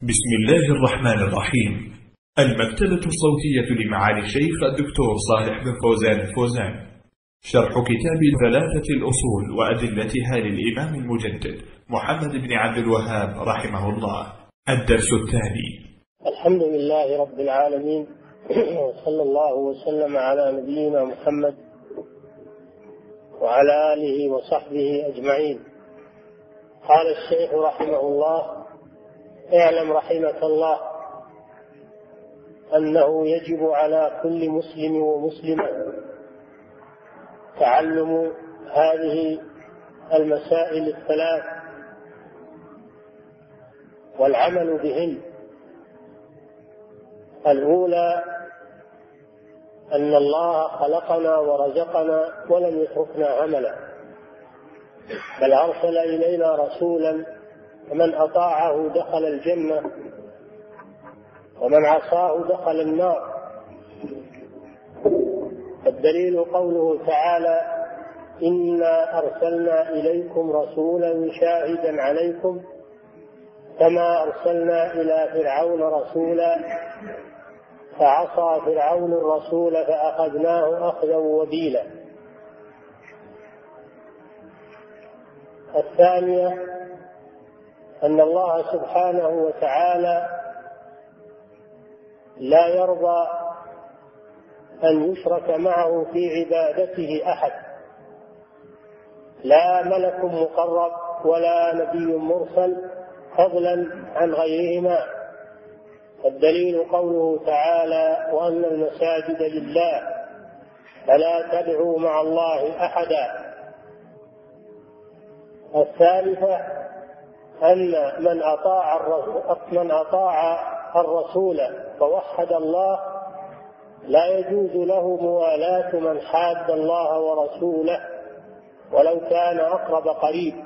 بسم الله الرحمن الرحيم. المكتبة الصوتية لمعالي الشيخ الدكتور صالح بن فوزان الفوزان، شرح كتاب ثلاثة الأصول وأدلتها للإمام المجدد محمد بن عبد الوهاب رحمه الله. الدرس الثاني. الحمد لله رب العالمين، صلى الله وسلم على نبينا محمد وعلى آله وصحبه أجمعين. قال الشيخ رحمه الله: اعلم رحمك الله أنه يجب على كل مسلم ومسلمة تعلم هذه المسائل الثلاث والعمل بهن. الأولى أن الله خلقنا ورزقنا ولم يتركنا هملا، بل أرسل إلينا رسولا فمن أطاعه دخل الجنة ومن عصاه دخل النار. الدليل قوله تعالى: إنا أرسلنا إليكم رسولا شاهدا عليكم كما أرسلنا إلى فرعون رسولا فعصى فرعون الرسول فأخذناه أخذا وبيلا. الثانية أن الله سبحانه وتعالى لا يرضى أن يشرك معه في عبادته أحد، لا ملك مقرب ولا نبي مرسل، فضلا عن غيرهما. الدليل قوله تعالى: وأن المساجد لله فلا تدعوا مع الله أحدا. الثالثة أن من أطاع الرسول فوحد الله لا يجوز له موالاة من حاد الله ورسوله ولو كان أقرب قريب.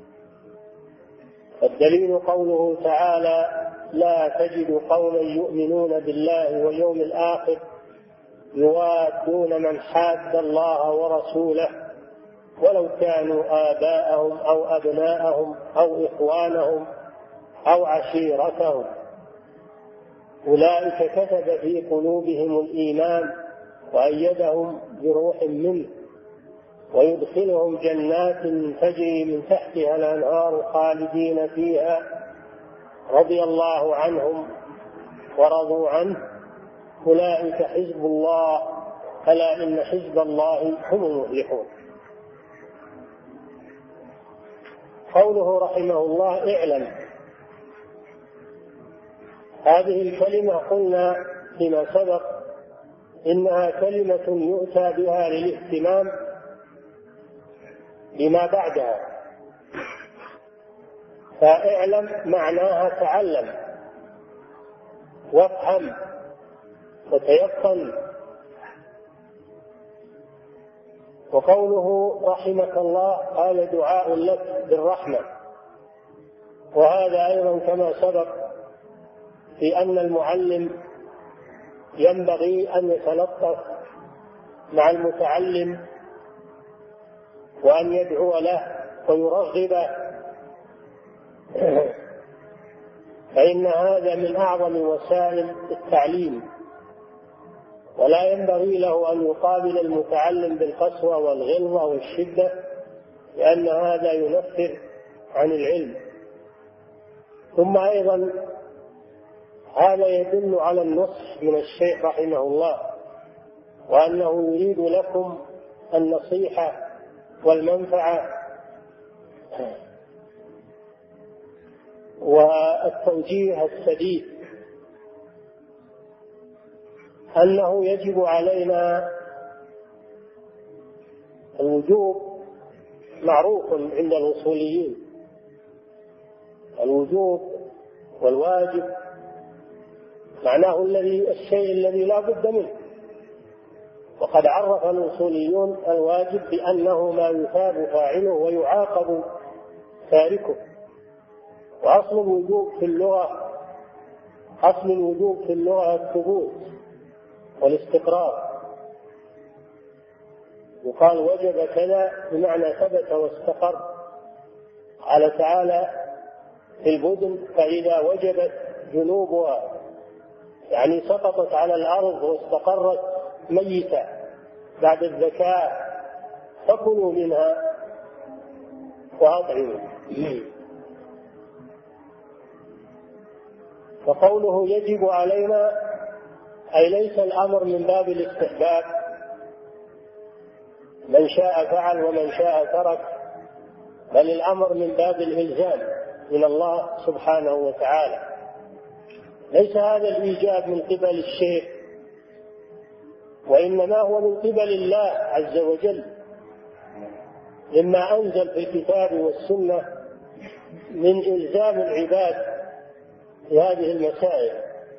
الدليل قوله تعالى: لا تجد قوما يؤمنون بالله واليوم الآخر يوادون من حاد الله ورسوله ولو كانوا آباءهم أو أبناءهم أو إخوانهم أو عشيرتهم، أولئك كتب في قلوبهم الإيمان وأيدهم بروح منه ويدخلهم جنات تجري من تحتها الأنهار خالدين فيها رضي الله عنهم ورضوا عنه، أولئك حزب الله ألا إن حزب الله هم المفلحون. قوله رحمه الله: اعلم، هذه الكلمة قلنا فيما سبق إنها كلمة يؤتى بها للاهتمام بما بعدها، فاعلم معناها تعلم وافهم وتيقن. وقوله رحمك الله هذا دعاء لك بالرحمة، وهذا أيضا كما سبق في أن المعلم ينبغي أن يتلطف مع المتعلم وأن يدعو له ويرغبه، فإن هذا من أعظم وسائل التعليم، ولا ينبغي له أن يقابل المتعلم بالقسوة والغلظة والشدة، لأن هذا ينفر عن العلم. ثم أيضا هذا يدل على النصح من الشيخ رحمه الله، وأنه يريد لكم النصيحة والمنفعة والتوجيه السديد، أنه يجب علينا الوجوب معروف عند الأصوليين، الوجوب والواجب معناه الشيء الذي لا بد منه، وقد عرف الأصوليون الواجب بأنه ما يثاب فاعله ويعاقب تاركه. وأصل الوجوب في اللغة الثبوت والاستقرار، يقال وجب كذا بمعنى ثبت واستقر. قال تعالى في البدن: فإذا وجبت جنوبها، يعني سقطت على الأرض واستقرت ميتة بعد الذكاء، فكلوا منها وأطعموا. فقوله يجب علينا أي ليس الأمر من باب الاستحباب، من شاء فعل ومن شاء ترك، بل الأمر من باب الإلزام من الله سبحانه وتعالى. ليس هذا الإيجاب من قبل الشيخ، وإنما هو من قبل الله عز وجل، مما أنزل في الكتاب والسنة من إلزام العباد في هذه المسائل.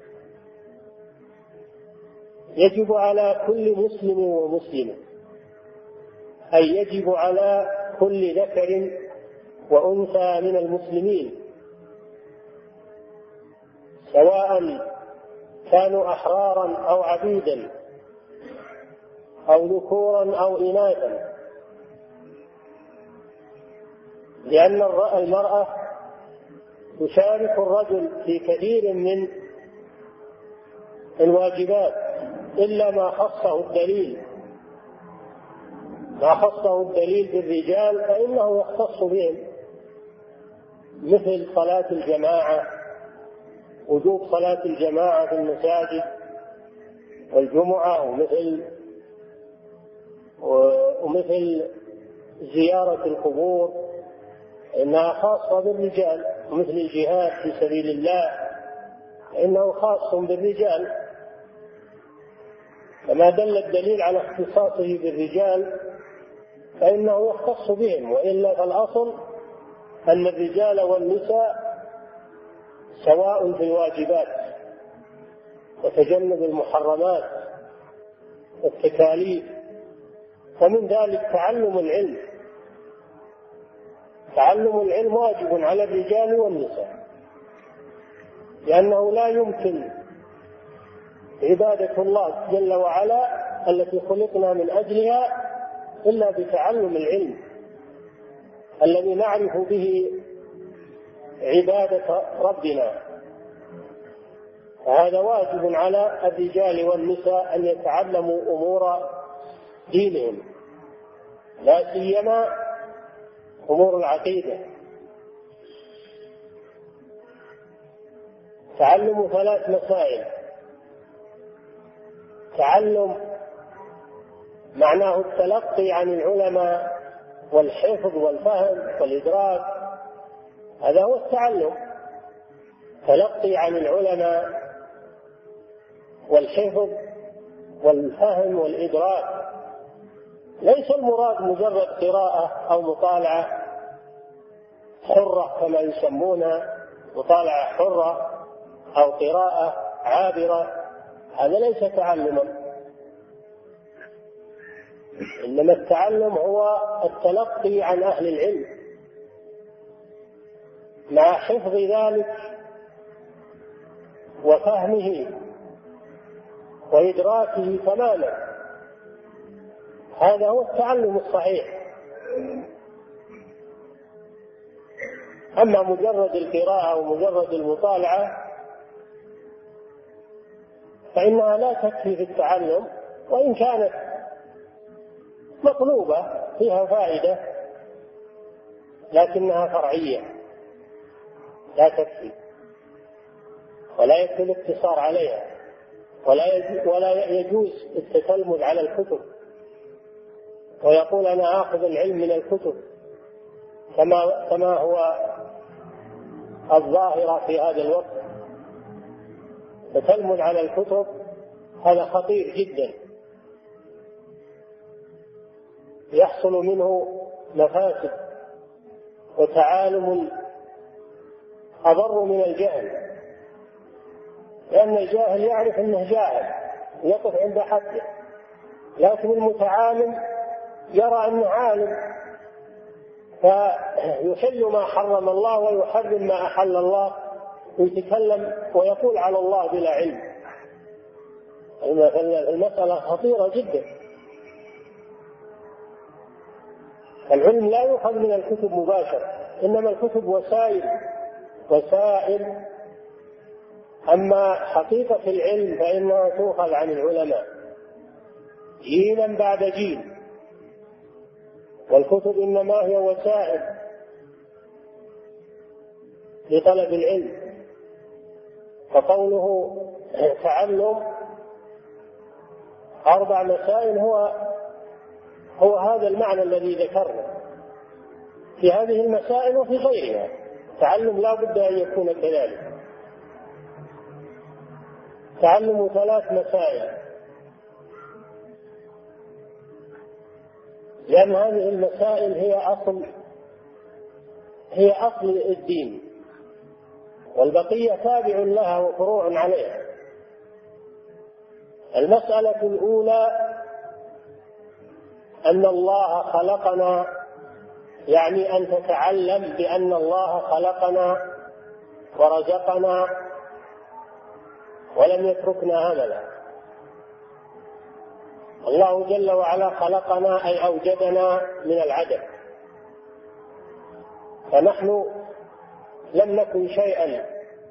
يجب على كل مسلم ومسلمة، أي يجب على كل ذكر وأنثى من المسلمين، سواء كانوا أحرارا أو عبيدا أو ذكورا أو إناثا، لأن المرأة تشارك الرجل في كثير من الواجبات إلا ما خصه الدليل. ما خصه الدليل بالرجال فإنه يختص بهم، مثل صلاة الجماعة، وجوب صلاة الجماعة في المساجد والجمعة، ومثل زيارة القبور إنها خاصة بالرجال، ومثل الجهاد في سبيل الله إنه خاص بالرجال. فما دل الدليل على اختصاصه بالرجال فإنه يختص بهم، وإلا فالأصل أن الرجال والنساء سواء في الواجبات وتجنب المحرمات والتكاليف. ومن ذلك تعلم العلم. تعلم العلم واجب على الرجال والنساء، لأنه لا يمكن عبادة الله جل وعلا التي خلقنا من أجلها إلا بتعلم العلم الذي نعرف به عبادة ربنا. فهذا واجب على الرجال والنساء أن يتعلموا أمور دينهم، لا سيما أمور العقيدة. تعلم 3 مسائل: تعلم معناه التلقي عن العلماء والحفظ والفهم والإدراك، هذا هو التعلم، تلقي عن العلماء والحفظ والفهم والإدراك. ليس المراد مجرد قراءة أو مطالعة حرة كما يسمونها، مطالعة حرة أو قراءة عابرة، هذا ليس تعلما. إنما التعلم هو التلقي عن أهل العلم مع حفظ ذلك وفهمه وإدراكه تماما، هذا هو التعلم الصحيح. أما مجرد القراءة ومجرد المطالعة فإنها لا تكفي في التعلم، وإن كانت مطلوبة فيها فائدة لكنها فرعية لا تكفي، ولا يكفي الاقتصار عليها، ولا يجوز التتلمذ على الكتب ويقول أنا آخذ العلم من الكتب كما هو الظاهرة في هذا الوقت. التتلمذ على الكتب هذا خطير جدا، يحصل منه مفاسد وتعالم أضر من الجهل، لأن الجاهل يعرف أنه جاهل يقف عند حده، لكن المتعالم يرى أنه عالم فيحل ما حرم الله ويحرم ما أحل الله، ويتكلم ويقول على الله بلا علم. المسألة خطيرة جدا. العلم لا يؤخذ من الكتب مباشرة، إنما الكتب وسائل أما حقيقة العلم فإنها تؤخذ عن العلماء جيلا بعد جيل، والكتب إنما هي وسائل لطلب العلم. فقوله تعلم 4 مسائل هو هذا المعنى الذي ذكرنا في هذه المسائل وفي غيرها. تعلم لا بد أن يكون كذلك. تعلم 3 مسائل، لأن هذه المسائل هي أصل الدين، والبقية تابع لها وفروع عليها. المسألة الأولى أن الله خلقنا، يعني أن تتعلم بأن الله خلقنا ورزقنا ولم يتركنا هملا. الله جل وعلا خلقنا أي أوجدنا من العدم، فنحن لم نكن شيئا.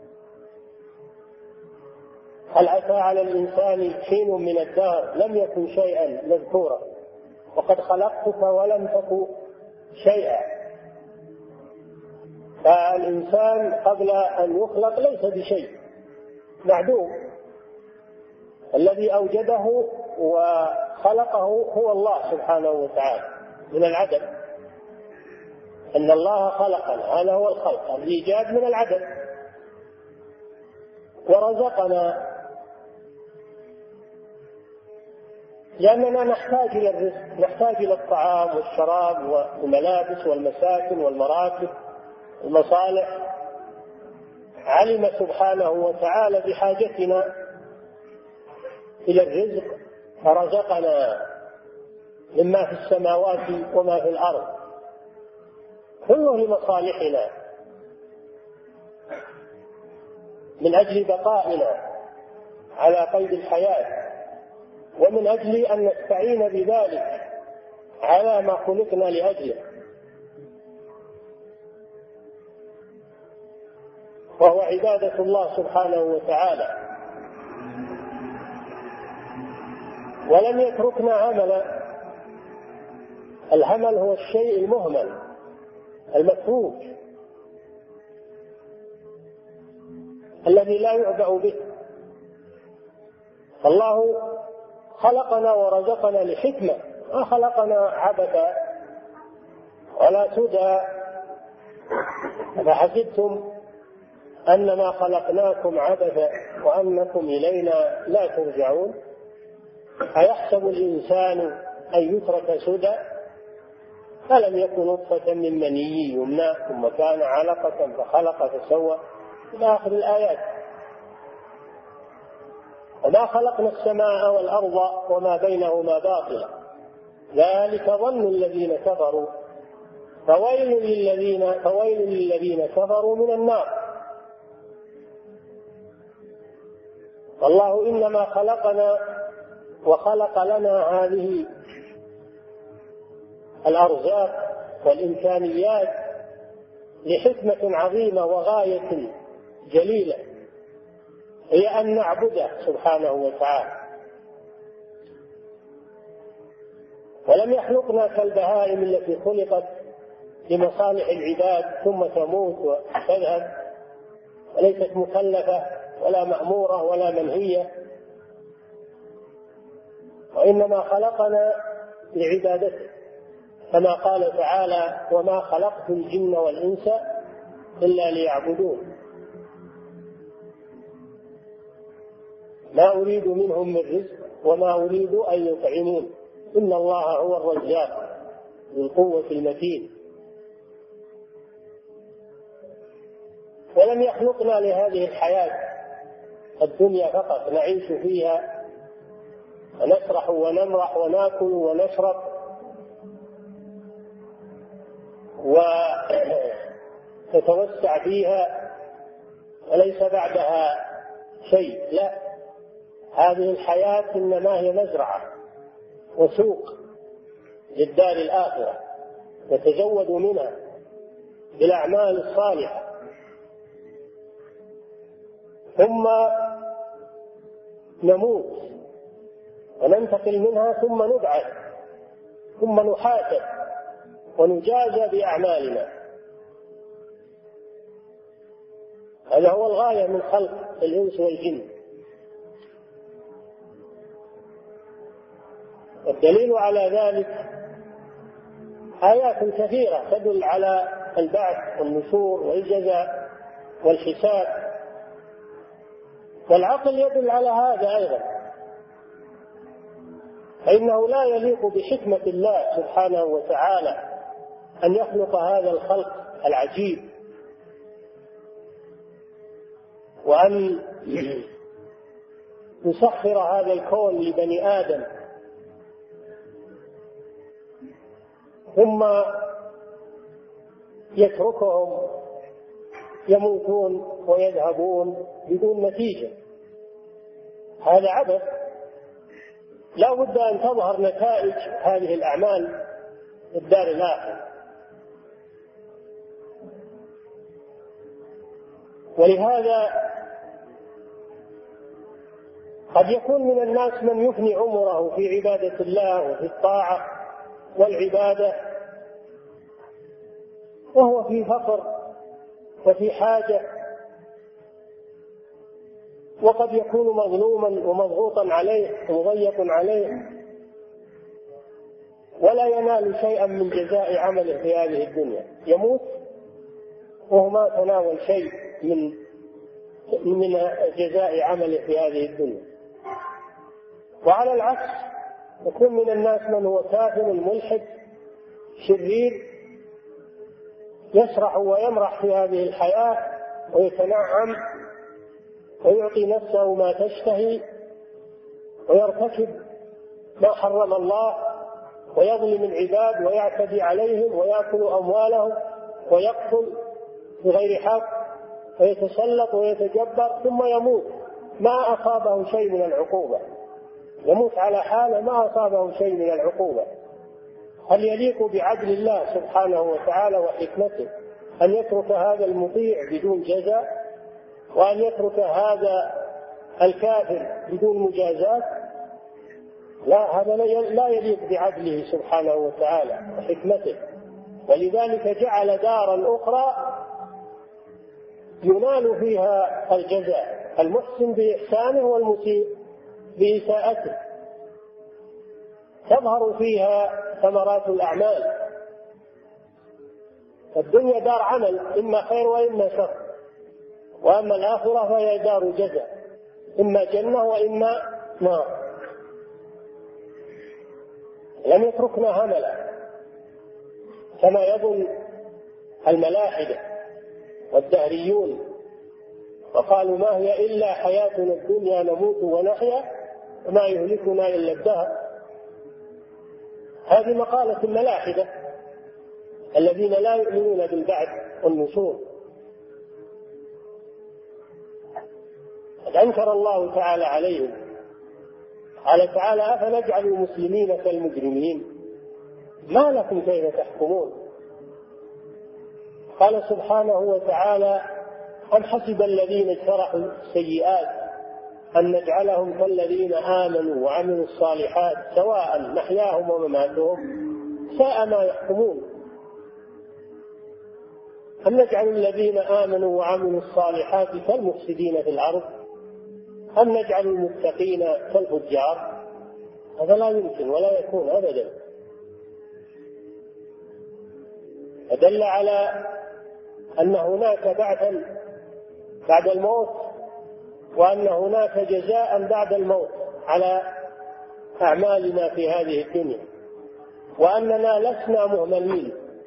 هل أتى على الإنسان حين من الدهر لم يكن شيئا مذكورا، وقد خلقتك ولم تكن شيئا. فالإنسان قبل أن يخلق ليس بشيء، معدوم. الذي أوجده وخلقه هو الله سبحانه وتعالى من العدم. أن الله خلقنا، هذا هو الخلق، الإيجاد من العدم. ورزقنا لأننا نحتاج إلى الرزق، نحتاج إلى الطعام والشراب والملابس والمساكن والمراكب والمصالح. علم سبحانه وتعالى بحاجتنا إلى الرزق فرزقنا مما في السماوات وما في الأرض، كله لمصالحنا من أجل بقائنا على قيد الحياة، ومن أجل أن نستعين بذلك على ما خلقنا لأجله، وهو عبادة الله سبحانه وتعالى. ولم يتركنا هملا. الهمل هو الشيء المهمل المتروك الذي لا يعبأ به. الله خلقنا ورزقنا لحكمة، ما خلقنا عبثا ولا سدى. أفحسبتم أنما خلقناكم عبثا وأنكم إلينا لا ترجعون. أيحسب الإنسان أن يترك سدى؟ فلم يكن نطفة من مني يمنى ثم كان علقة فخلق فسوى إلى آخر الآيات. وما خلقنا السماء والأرض وما بينهما باطلا ذلك ظن الذين كفروا فويل للذين كفروا من النار. والله إنما خلقنا وخلق لنا هذه الأرزاق والإمكانيات لحكمة عظيمة وغاية جليلة، هي أن نعبده سبحانه وتعالى. ولم يخلقنا كالبهائم التي خلقت لمصالح العباد ثم تموت وتذهب وليست مكلفة ولا مأمورة ولا منهية، وإنما خلقنا لعبادته، كما قال تعالى: وما خلقت الجن والإنس إلا ليعبدون ما أريد منهم من رزق وما أريد أن يطعمون إن الله هو الرزاق ذو القوة المتين. ولم يخلقنا لهذه الحياة الدنيا فقط نعيش فيها ونسرح ونمرح وناكل ونشرب وتتوسع فيها وليس بعدها شيء. لا، هذه الحياة إنما هي مزرعة وسوق للدار الآخرة نتزود منها بالأعمال الصالحة. ثم نموت وننتقل منها ثم نبعث ثم نحاسب ونجازى بأعمالنا. هذا هو الغاية من خلق الإنس والجن. الدليل على ذلك آيات كثيرة تدل على البعث والنشور والجزاء والحساب، والعقل يدل على هذا أيضا، فإنه لا يليق بحكمة الله سبحانه وتعالى أن يخلق هذا الخلق العجيب وأن يسخر هذا الكون لبني آدم ثم يتركهم يموتون ويذهبون بدون نتيجة. هذا عبث. لا بد أن تظهر نتائج هذه الأعمال في الدار الآخرة. ولهذا قد يكون من الناس من يفني عمره في عبادة الله وفي الطاعة والعبادة وهو في فقر وفي حاجة، وقد يكون مظلوما ومضغوطا عليه ومضيق عليه ولا ينال شيئا من جزاء عمله في هذه الدنيا، يموت وهو ما تناول شيء من جزاء عمله في هذه الدنيا. وعلى العكس يكون من الناس من هو كافر ملحد شرير يسرح ويمرح في هذه الحياة ويتنعم ويعطي نفسه ما تشتهي ويرتكب ما حرم الله ويظلم العباد ويعتدي عليهم ويأكل أموالهم ويقتل بغير حق ويتسلط ويتجبر ثم يموت ما أصابه شيء من العقوبة، يموت على حاله ما أصابه شيء من العقوبة. هل يليق بعدل الله سبحانه وتعالى وحكمته أن يترك هذا المطيع بدون جزاء وأن يترك هذا الكافر بدون مجازات؟ لا، هذا لا يليق بعدله سبحانه وتعالى وحكمته. ولذلك جعل دارا أخرى ينال فيها الجزاء، المحسن بإحسانه والمسيء بإساءته، تظهر فيها ثمرات الأعمال. الدنيا دار عمل إما خير وإما شر، وأما الآخرة فهي دار جزاء إما جنة وإما نار. لم يتركنا هملا كما يظن الملاحدة والدهريون، وقالوا ما هي إلا حياتنا الدنيا نموت ونحيا وما يهلكنا إلا الدهر. هذه مقالة الملاحدة الذين لا يؤمنون بالبعث والنشور. قد أنكر الله تعالى عليهم، قال تعالى أفنجعل المسلمين كالمجرمين ما لكم كيف تحكمون. قال سبحانه وتعالى أم حسب الذين اجترحوا السيئات أن نجعلهم كالذين آمنوا وعملوا الصالحات سواء محياهم ومماتهم ساء ما يحكمون. أم نجعل الذين آمنوا وعملوا الصالحات كالمفسدين في الأرض أم نجعل المتقين كالفجار؟ هذا لا يمكن ولا يكون أبدا. فدل على أن هناك بعثا بعد الموت، وأن هناك جزاء بعد الموت على أعمالنا في هذه الدنيا، وأننا لسنا مهملين،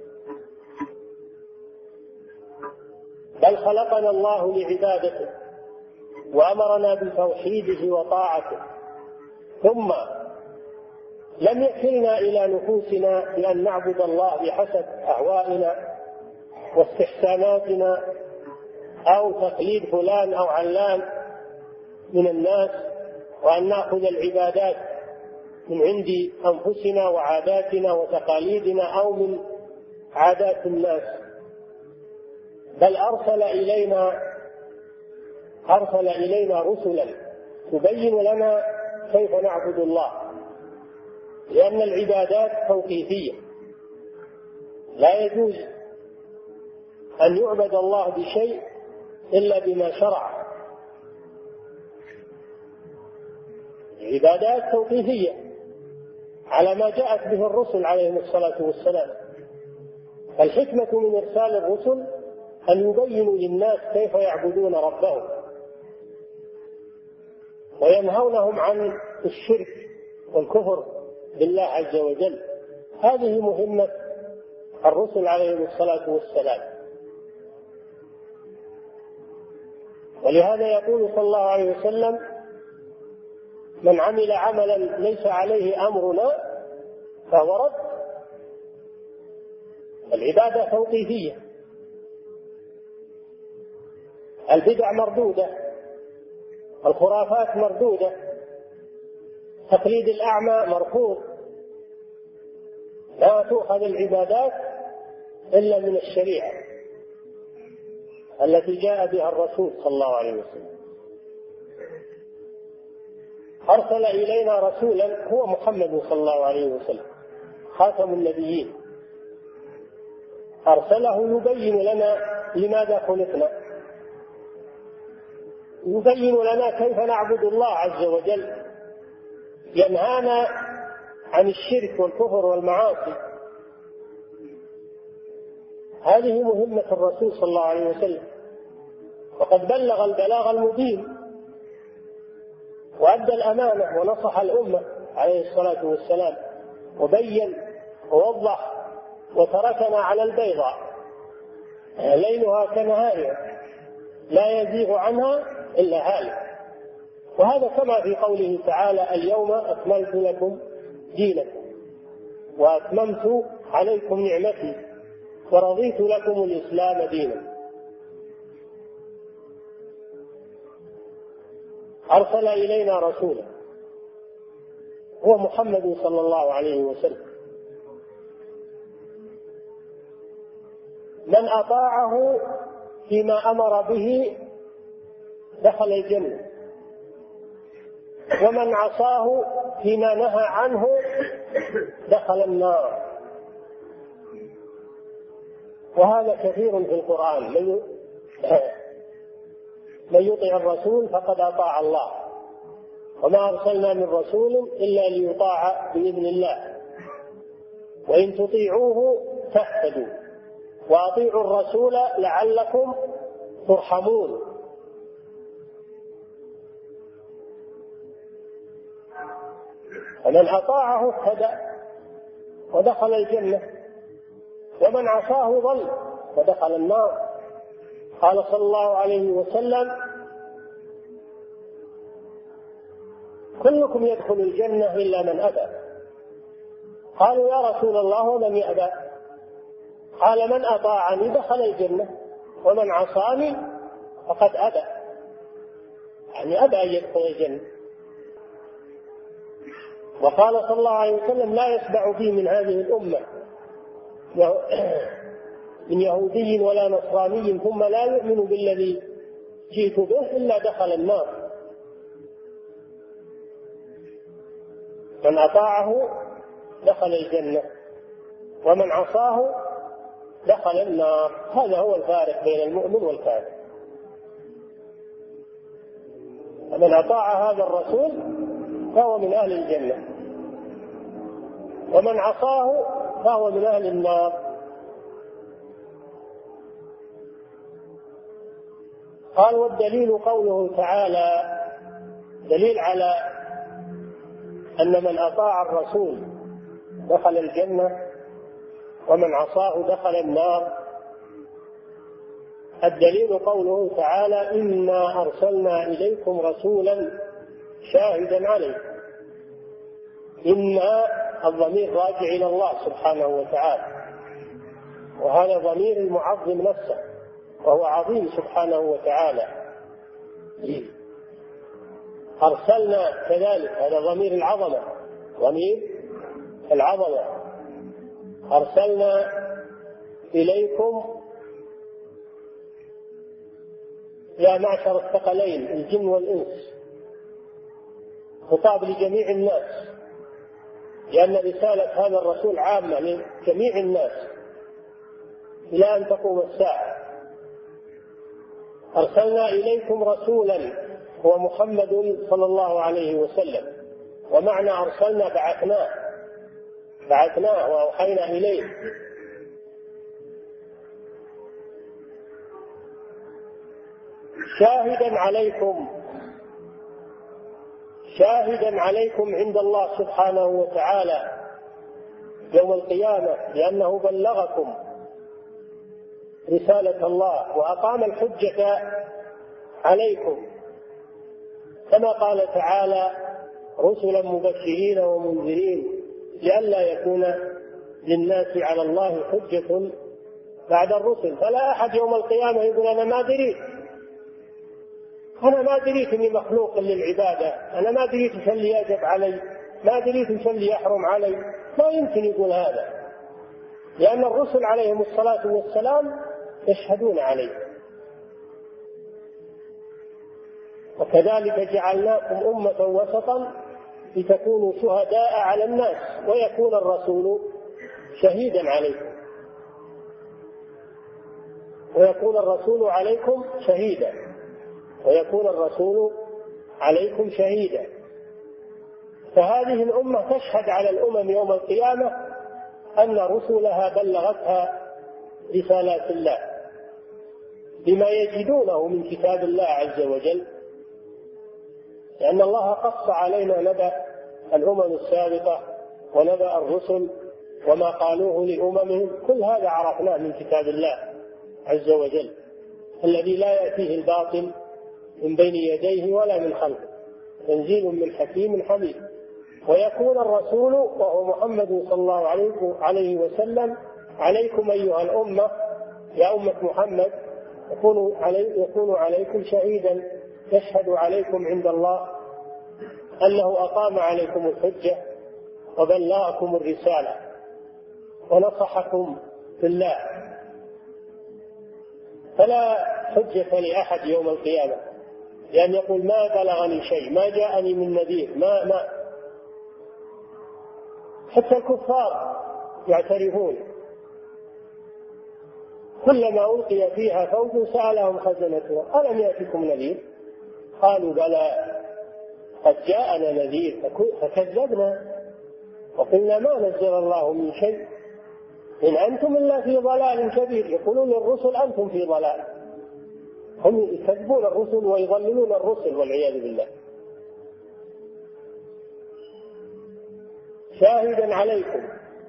بل خلقنا الله لعبادته وأمرنا بتوحيده وطاعته، ثم لم يكلنا إلى نفوسنا بأن نعبد الله بحسب أهوائنا واستحساناتنا أو تقليد فلان أو علان من الناس، وأن نأخذ العبادات من عند أنفسنا وعاداتنا وتقاليدنا أو من عادات الناس، بل أرسل إلينا أرسل إلينا رسلا تبين لنا كيف نعبد الله، لأن العبادات توقيفية، لا يجوز أن يعبد الله بشيء إلا بما شرع. العبادات توقيفية على ما جاءت به الرسل عليهم الصلاة والسلام. الحكمة من إرسال الرسل أن يبينوا للناس كيف يعبدون ربهم وينهونهم عن الشرك والكفر بالله عز وجل. هذه مهمة الرسل عليهم الصلاة والسلام. ولهذا يقول صلى الله عليه وسلم: من عمل عملا ليس عليه أمرنا فهو رد. العبادة توقيفية، البدع مردودة، الخرافات مردودة، تقليد الأعمى مرفوض. لا تؤخذ العبادات إلا من الشريعة التي جاء بها الرسول صلى الله عليه وسلم. أرسل إلينا رسولا هو محمد صلى الله عليه وسلم خاتم النبيين، أرسله يبين لنا لماذا خلقنا، يبين لنا كيف نعبد الله عز وجل، ينهانا عن الشرك والكفر والمعاصي. هذه مهمة الرسول صلى الله عليه وسلم، وقد بلغ البلاغ المبين وأدى الأمانة ونصح الأمة عليه الصلاة والسلام، وبين ووضح وتركنا على البيضاء ليلها كنهارها لا يزيغ عنها إلا هالك. وهذا كما في قوله تعالى: اليوم أكملت لكم دينكم وأتممت عليكم نعمتي ورضيت لكم الإسلام دينا. أرسل إلينا رسولا هو محمد صلى الله عليه وسلم، من أطاعه فيما أمر به دخل الجنة، ومن عصاه فيما نهى عنه دخل النار. وهذا كثير في القرآن: من يطع الرسول فقد أطاع الله، وما أرسلنا من رسول إلا ليطاع بإذن الله، وإن تطيعوه تهتدوا، وأطيعوا الرسول لعلكم ترحمون. فمن أطاعه اهتدى ودخل الجنة، ومن عصاه ضل ودخل النار. قال صلى الله عليه وسلم: كلكم يدخل الجنة إلا من أبى. قالوا: يا رسول الله ومن يأبى؟ قال: من أطاعني دخل الجنة، ومن عصاني فقد أبى، يعني أبى أن يدخل الجنة. وقال صلى الله عليه وسلم: لا يشبع بي من هذه الأمة من يهودي ولا نصراني ثم لا يؤمن بالذي جئت به إلا دخل النار. من أطاعه دخل الجنة، ومن عصاه دخل النار. هذا هو الفارق بين المؤمن والكافر. فمن أطاع هذا الرسول فهو من أهل الجنة، ومن عصاه فهو من أهل النار. قال: والدليل قوله تعالى، دليل على أن من أطاع الرسول دخل الجنة ومن عصاه دخل النار. الدليل قوله تعالى: إنا أرسلنا إليكم رسولا شاهدا عليكم. إنا الضمير راجع إلى الله سبحانه وتعالى، وهذا ضمير المعظم نفسه، وهو عظيم سبحانه وتعالى. أرسلنا كذلك، هذا ضمير العظمة، ضمير العظمة. أرسلنا إليكم يا معشر الثقلين الجن والإنس، خطاب لجميع الناس، لأن رسالة هذا الرسول عامة لجميع الناس إلى أن تقوم الساعة. أرسلنا إليكم رسولا هو محمد صلى الله عليه وسلم، ومعنى أرسلنا بعثناه وأوحينا إليه. شاهدا عليكم عند الله سبحانه وتعالى يوم القيامة، لأنه بلغكم رسالة الله وأقام الحجة عليكم، كما قال تعالى: رسلا مبشرين ومنذرين لئلا يكون للناس على الله حجة بعد الرسل. فلا أحد يوم القيامة يقول أنا ما دريت إني مخلوق للعبادة، أنا ما دريت إيش اللي يجب علي، ما دريت إيش اللي يحرم علي. ما يمكن يقول هذا، لأن الرسل عليهم الصلاة والسلام يشهدون عليه. وكذلك جعلناكم أمة وسطا لتكونوا شهداء على الناس ويكون الرسول شهيدا عليكم، ويكون الرسول عليكم شهيدا. فهذه الأمة تشهد على الأمم يوم القيامة أن رسلها بلغتها رسالات الله بما يجدونه من كتاب الله عز وجل، لأن الله قص علينا نبأ الأمم السابقة ونبأ الرسل وما قالوه لأممهم، كل هذا عرفناه من كتاب الله عز وجل الذي لا يأتيه الباطل من بين يديه ولا من خلفه، تنزيل من حكيم حميد. ويكون الرسول وهو محمد صلى الله عليه وسلم عليكم أيها الأمة، يا أمة محمد، يكون عليكم شهيدا، يشهد عليكم عند الله أنه أقام عليكم الحجة وبلغكم الرسالة ونصحكم في الله. فلا حجة لأحد يوم القيامة لأن يقول ما بلغني شيء، ما جاءني من نذير، ما حتى الكفار يعترفون كلما ألقي فيها فوج سألهم خزنتها ألم يأتكم نذير؟ قالوا بلى قد جاءنا نذير فكذبنا وقلنا ما نزل الله من شيء إن أنتم إلا في ضلال كبير. يقولون للرسل أنتم في ضلال، هم يكذبون الرسل ويضللون الرسل والعياذ بالله. شاهدا عليكم،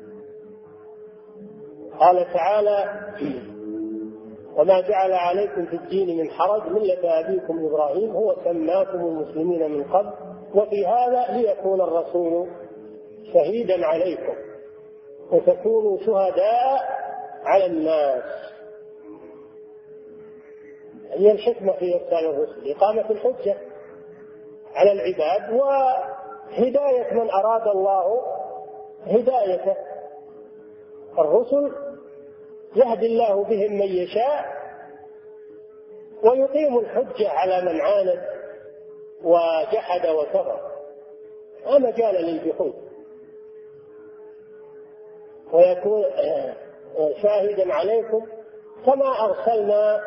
قال تعالى: وما جعل عليكم في الدين من حرج ملة أبيكم إبراهيم هو سماكم المسلمين من قبل وفي هذا ليكون الرسول شهيدا عليكم وتكونوا شهداء على الناس. هي الحكمة في إرسال الرسل إقامة الحجة على العباد وهداية من أراد الله هدايته. الرسل يهدي الله بهم من يشاء ويقيم الحجة على من عاند وجحد وكفر، لا مجال للجحود. ويكون شاهدا عليكم كما أرسلنا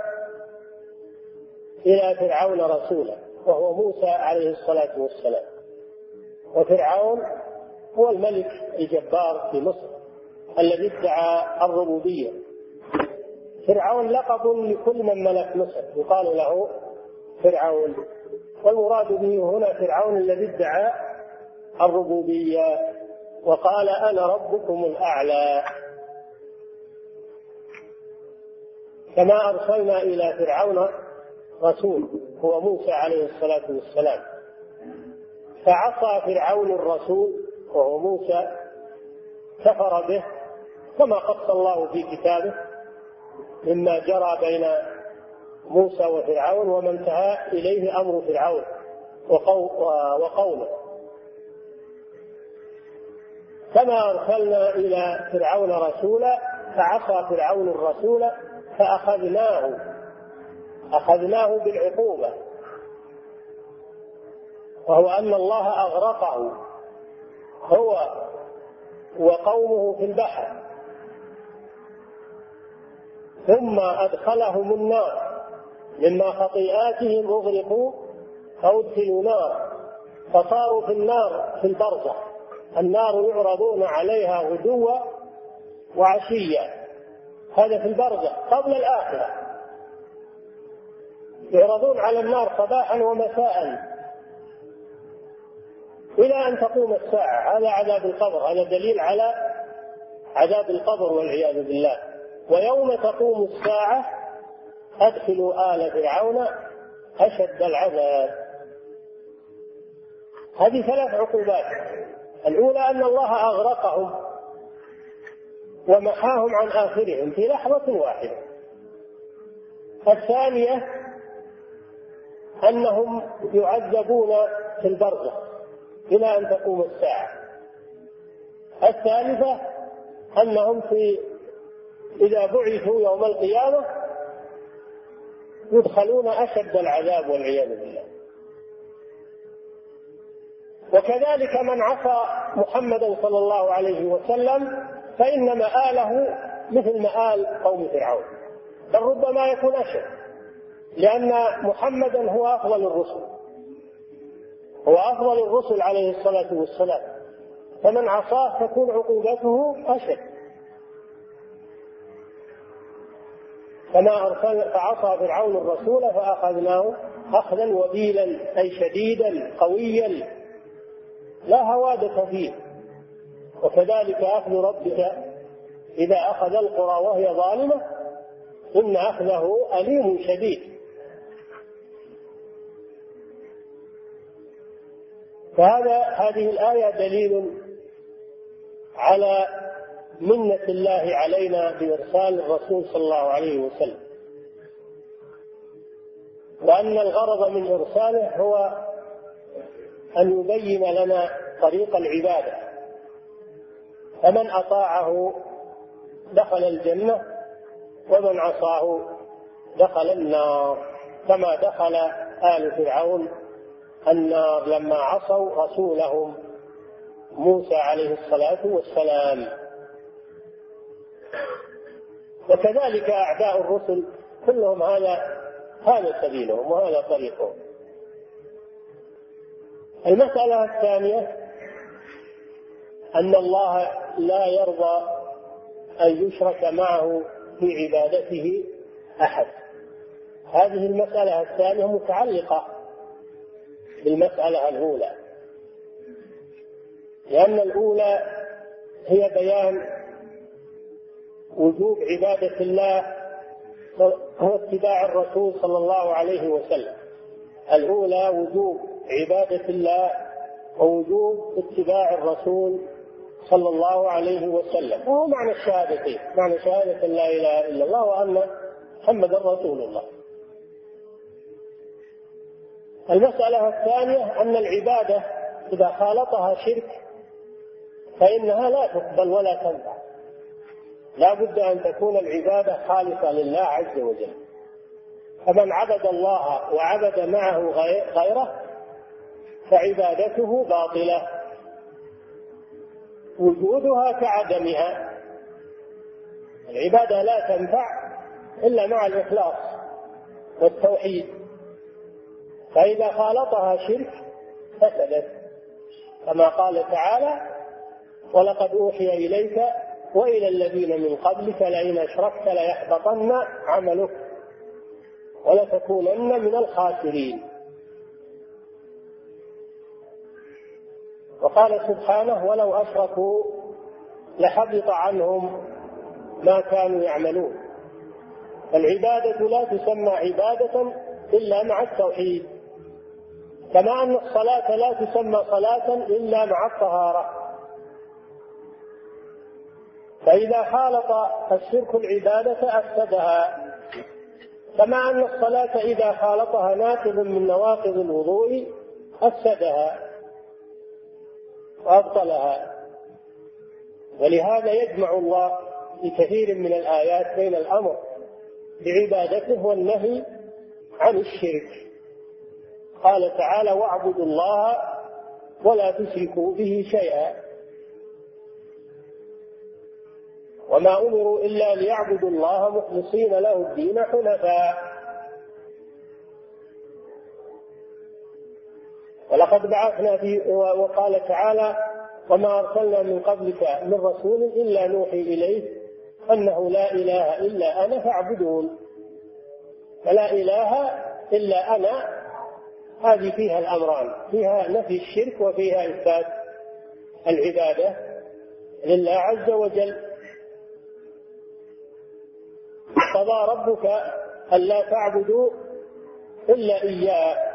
إلى فرعون رسولا وهو موسى عليه الصلاة والسلام. وفرعون هو الملك الجبار في مصر الذي ادعى الربوبية. فرعون لقب لكل من ملك مصر يقال له فرعون، والمراد به هنا فرعون الذي ادعى الربوبية وقال أنا ربكم الأعلى. كما أرسلنا إلى فرعون رسول هو موسى عليه الصلاة والسلام، فعصى فرعون الرسول وهو موسى، كفر به كما قص الله في كتابه مما جرى بين موسى وفرعون وما انتهى إليه أمر فرعون وقومه. كما أرسلنا إلى فرعون رسولا فعصى فرعون الرسول أخذناه بالعقوبة، وهو أن الله أغرقه هو وقومه في البحر، ثم أدخلهم النار، مما خطيئاتهم أغرقوا فأدخلوا نار فصاروا في النار في البرزخ. النار يعرضون عليها غدوا وعشيا، هذا في البرزخ قبل الآخرة، يعرضون على النار صباحا ومساء إلى أن تقوم الساعة. هذا عذاب القبر، هذا دليل على عذاب القبر والعياذ بالله. ويوم تقوم الساعة أدخلوا آل فرعون أشد العذاب. هذه 3 عقوبات. الأولى أن الله أغرقهم ومحاهم عن آخرهم في لحظة واحدة. الثانية أنهم يعذبون في البرزخ إلى أن تقوم الساعة. الثالثة أنهم إذا بعثوا يوم القيامة يدخلون أشد العذاب والعياذ بالله. وكذلك من عصى محمدا صلى الله عليه وسلم فإن مآله مثل مآل قوم فرعون، بل ربما يكون أشد، لأن محمدا هو أفضل الرسل، هو أفضل الرسل عليه الصلاة والسلام، فمن عصاه تكون عقوبته أشد. كما فعصى فرعون الرسول فأخذناه أخذا وبيلا، أي شديدا قويا لا هوادة فيه. وكذلك أخذ ربك إذا أخذ القرى وهي ظالمة إن أخذه أليم شديد. هذه الآية دليل على منة الله علينا بإرسال الرسول صلى الله عليه وسلم، وأن الغرض من إرساله هو أن يبين لنا طريق العبادة، فمن أطاعه دخل الجنة ومن عصاه دخل النار، كما دخل آل فرعون النار لما عصوا رسولهم موسى عليه الصلاة والسلام. وكذلك أعداء الرسل كلهم هذا سبيلهم وهذا طريقهم. المسألة الثانية أن الله لا يرضى أن يشرك معه في عبادته أحد. هذه المسألة الثانية متعلقة بالمسألة الأولى، لأن الأولى هي بيان وجوب عبادة الله هو اتباع الرسول صلى الله عليه وسلم. الأولى وجوب عبادة الله ووجوب اتباع الرسول صلى الله عليه وسلم، وهو معنى الشهادتين، معنى شهادة لا إله إلا الله وأن محمدا رسول الله. المسألة الثانية أن العبادة إذا خالطها شرك فإنها لا تقبل ولا تنفع، لا بد أن تكون العبادة خالصة لله عز وجل. فمن عبد الله وعبد معه غيره فعبادته باطلة، وجودها كعدمها. العبادة لا تنفع إلا مع الإخلاص والتوحيد، فإذا خالطها شرك فسدت، كما قال تعالى: ولقد أوحي إليك وإلى الذين من قبلك لئن أشركت ليحبطن عملك ولتكونن من الخاسرين. وقال سبحانه: ولو أشركوا لحبط عنهم ما كانوا يعملون. العبادة لا تسمى عبادة إلا مع التوحيد، كما أن الصلاة لا تسمى صلاة إلا مع الطهارة. فإذا خالط الشرك العبادة أفسدها، كما أن الصلاة إذا خالطها ناقض من نواقض الوضوء أفسدها وأبطلها. ولهذا يجمع الله في كثير من الآيات بين الأمر بعبادته والنهي عن الشرك. قال تعالى: واعبدوا الله ولا تشركوا به شيئا. وما أمروا إلا ليعبدوا الله مخلصين له الدين حنفاء. ولقد بعثنا وقال تعالى: وما أرسلنا من قبلك من رسول إلا نوحي إليه أنه لا إله إلا أنا فاعبدون. فلا إله إلا أنا، هذه فيها الأمران، فيها نفي الشرك وفيها إثبات العبادة لله عز وجل. قضى ربك ألا تعبدوا إلا إياه.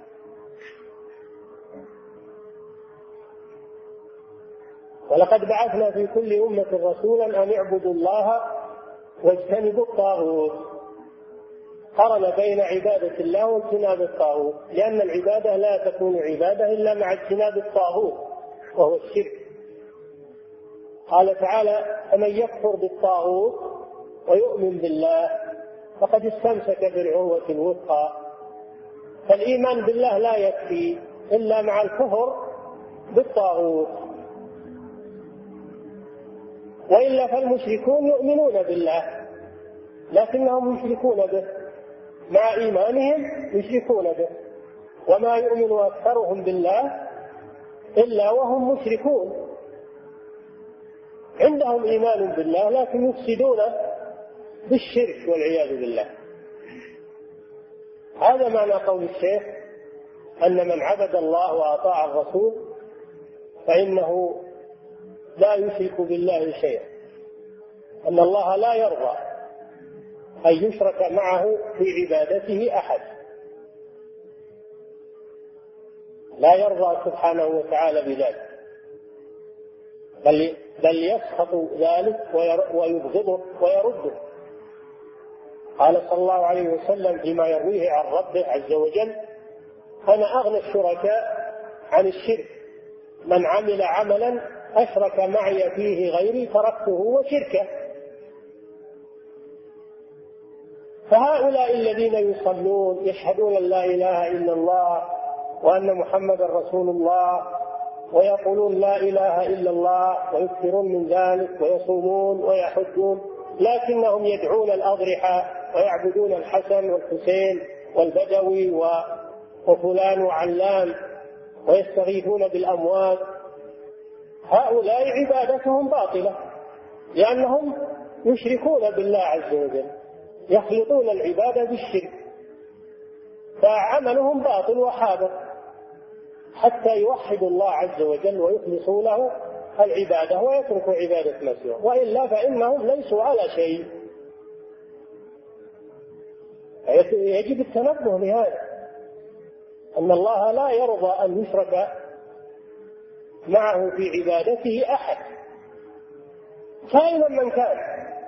ولقد بعثنا في كل أمة رسولا أن اعبدوا الله واجتنبوا الطاغوت. قرن بين عبادة الله واجتناب الطاغوت، لأن العبادة لا تكون عبادة إلا مع اجتناب الطاغوت وهو الشرك. قال تعالى: فمن يكفر بالطاغوت ويؤمن بالله فقد استمسك بالعروة الوثقى. فالإيمان بالله لا يكفي إلا مع الكفر بالطاغوت، وإلا فالمشركون يؤمنون بالله لكنهم يشركون به، مع إيمانهم يشركون به. وما يؤمن أكثرهم بالله إلا وهم مشركون، عندهم إيمان بالله لكن يفسدون بالشرك والعياذ بالله. هذا معنى قول الشيخ أن من عبد الله وأطاع الرسول فإنه لا يشرك بالله شيئا، أن الله لا يرضى أن يشرك معه في عبادته أحد، لا يرضى سبحانه وتعالى بذلك، بل يسخط ذلك ويبغضه ويرده. قال صلى الله عليه وسلم فيما يرويه عن ربه عز وجل: أنا أغنى الشركاء عن الشرك، من عمل عملا أشرك معي فيه غيري تركته وشركه. فهؤلاء الذين يصلون يشهدون أن لا إله إلا الله وأن محمد رسول الله ويقولون لا إله إلا الله ويكثرون من ذلك ويصومون ويحجون، لكنهم يدعون الأضرحة ويعبدون الحسن والحسين والبدوي وفلان وعلان ويستغيثون بالأموات. هؤلاء عبادتهم باطلة لأنهم يشركون بالله عز وجل، يخلطون العبادة بالشرك، فعملهم باطل وحابط حتى يوحدوا الله عز وجل ويخلصوا له العبادة ويتركوا عبادة ما سواه، وإلا فإنهم ليسوا على شيء. يجب التنبه لهذا، أن الله لا يرضى أن يشرك معه في عبادته أحد كائنا من كان،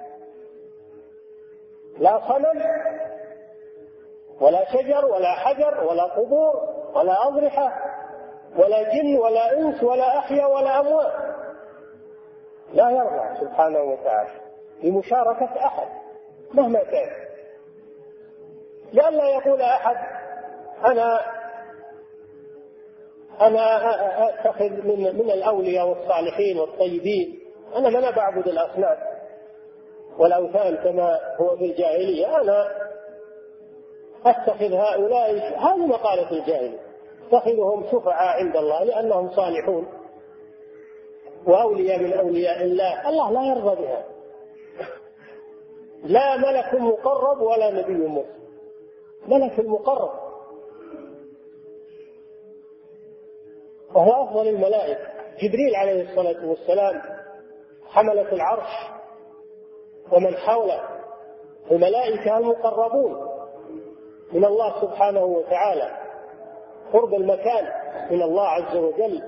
لا صنم ولا شجر ولا حجر ولا قبور ولا أضرحة ولا جن ولا إنس ولا أحياء ولا أموات، لا يرضى سبحانه وتعالى بمشاركة أحد مهما كان، لئلا يقول أحد أنا أتخذ من الأولياء والصالحين والطيبين، أنا من بعبد الأصنام والأوثان كما هو في الجاهلية، أنا أتخذ هؤلاء، هذه مقالة الجاهلية، اتخذهم شفعاء عند الله لأنهم صالحون وأولياء من أولياء الله. الله لا يرضى بها، لا ملك مقرب ولا نبي مرسل. ملك المقرب وهو أفضل الملائكة، جبريل عليه الصلاة والسلام، حملة العرش ومن حوله الملائكة المقربون من الله سبحانه وتعالى، قرب المكان من الله عز وجل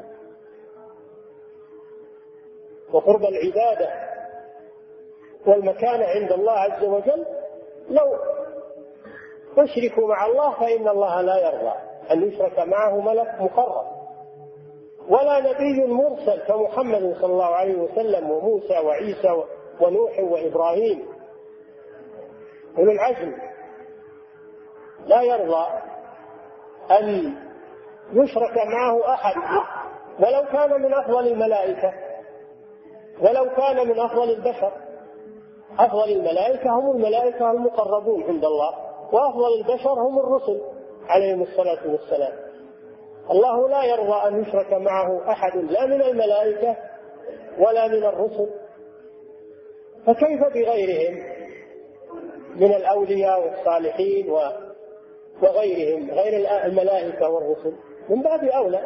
وقرب العبادة والمكان عند الله عز وجل. لو أشركوا مع الله فإن الله لا يرضى أن يشرك معه ملك مقرب ولا نبي مرسل كمحمد صلى الله عليه وسلم وموسى وعيسى ونوح وإبراهيم أولو العزم. لا يرضى أن يشرك معه أحد ولو كان من أفضل الملائكة، ولو كان من أفضل البشر. أفضل الملائكة هم الملائكة المقربون عند الله، وأفضل البشر هم الرسل عليهم الصلاة والسلام. الله لا يرضى أن يشرك معه أحد لا من الملائكة ولا من الرسل، فكيف بغيرهم من الأولياء والصالحين وغيرهم غير الملائكة والرسل؟ من باب أولى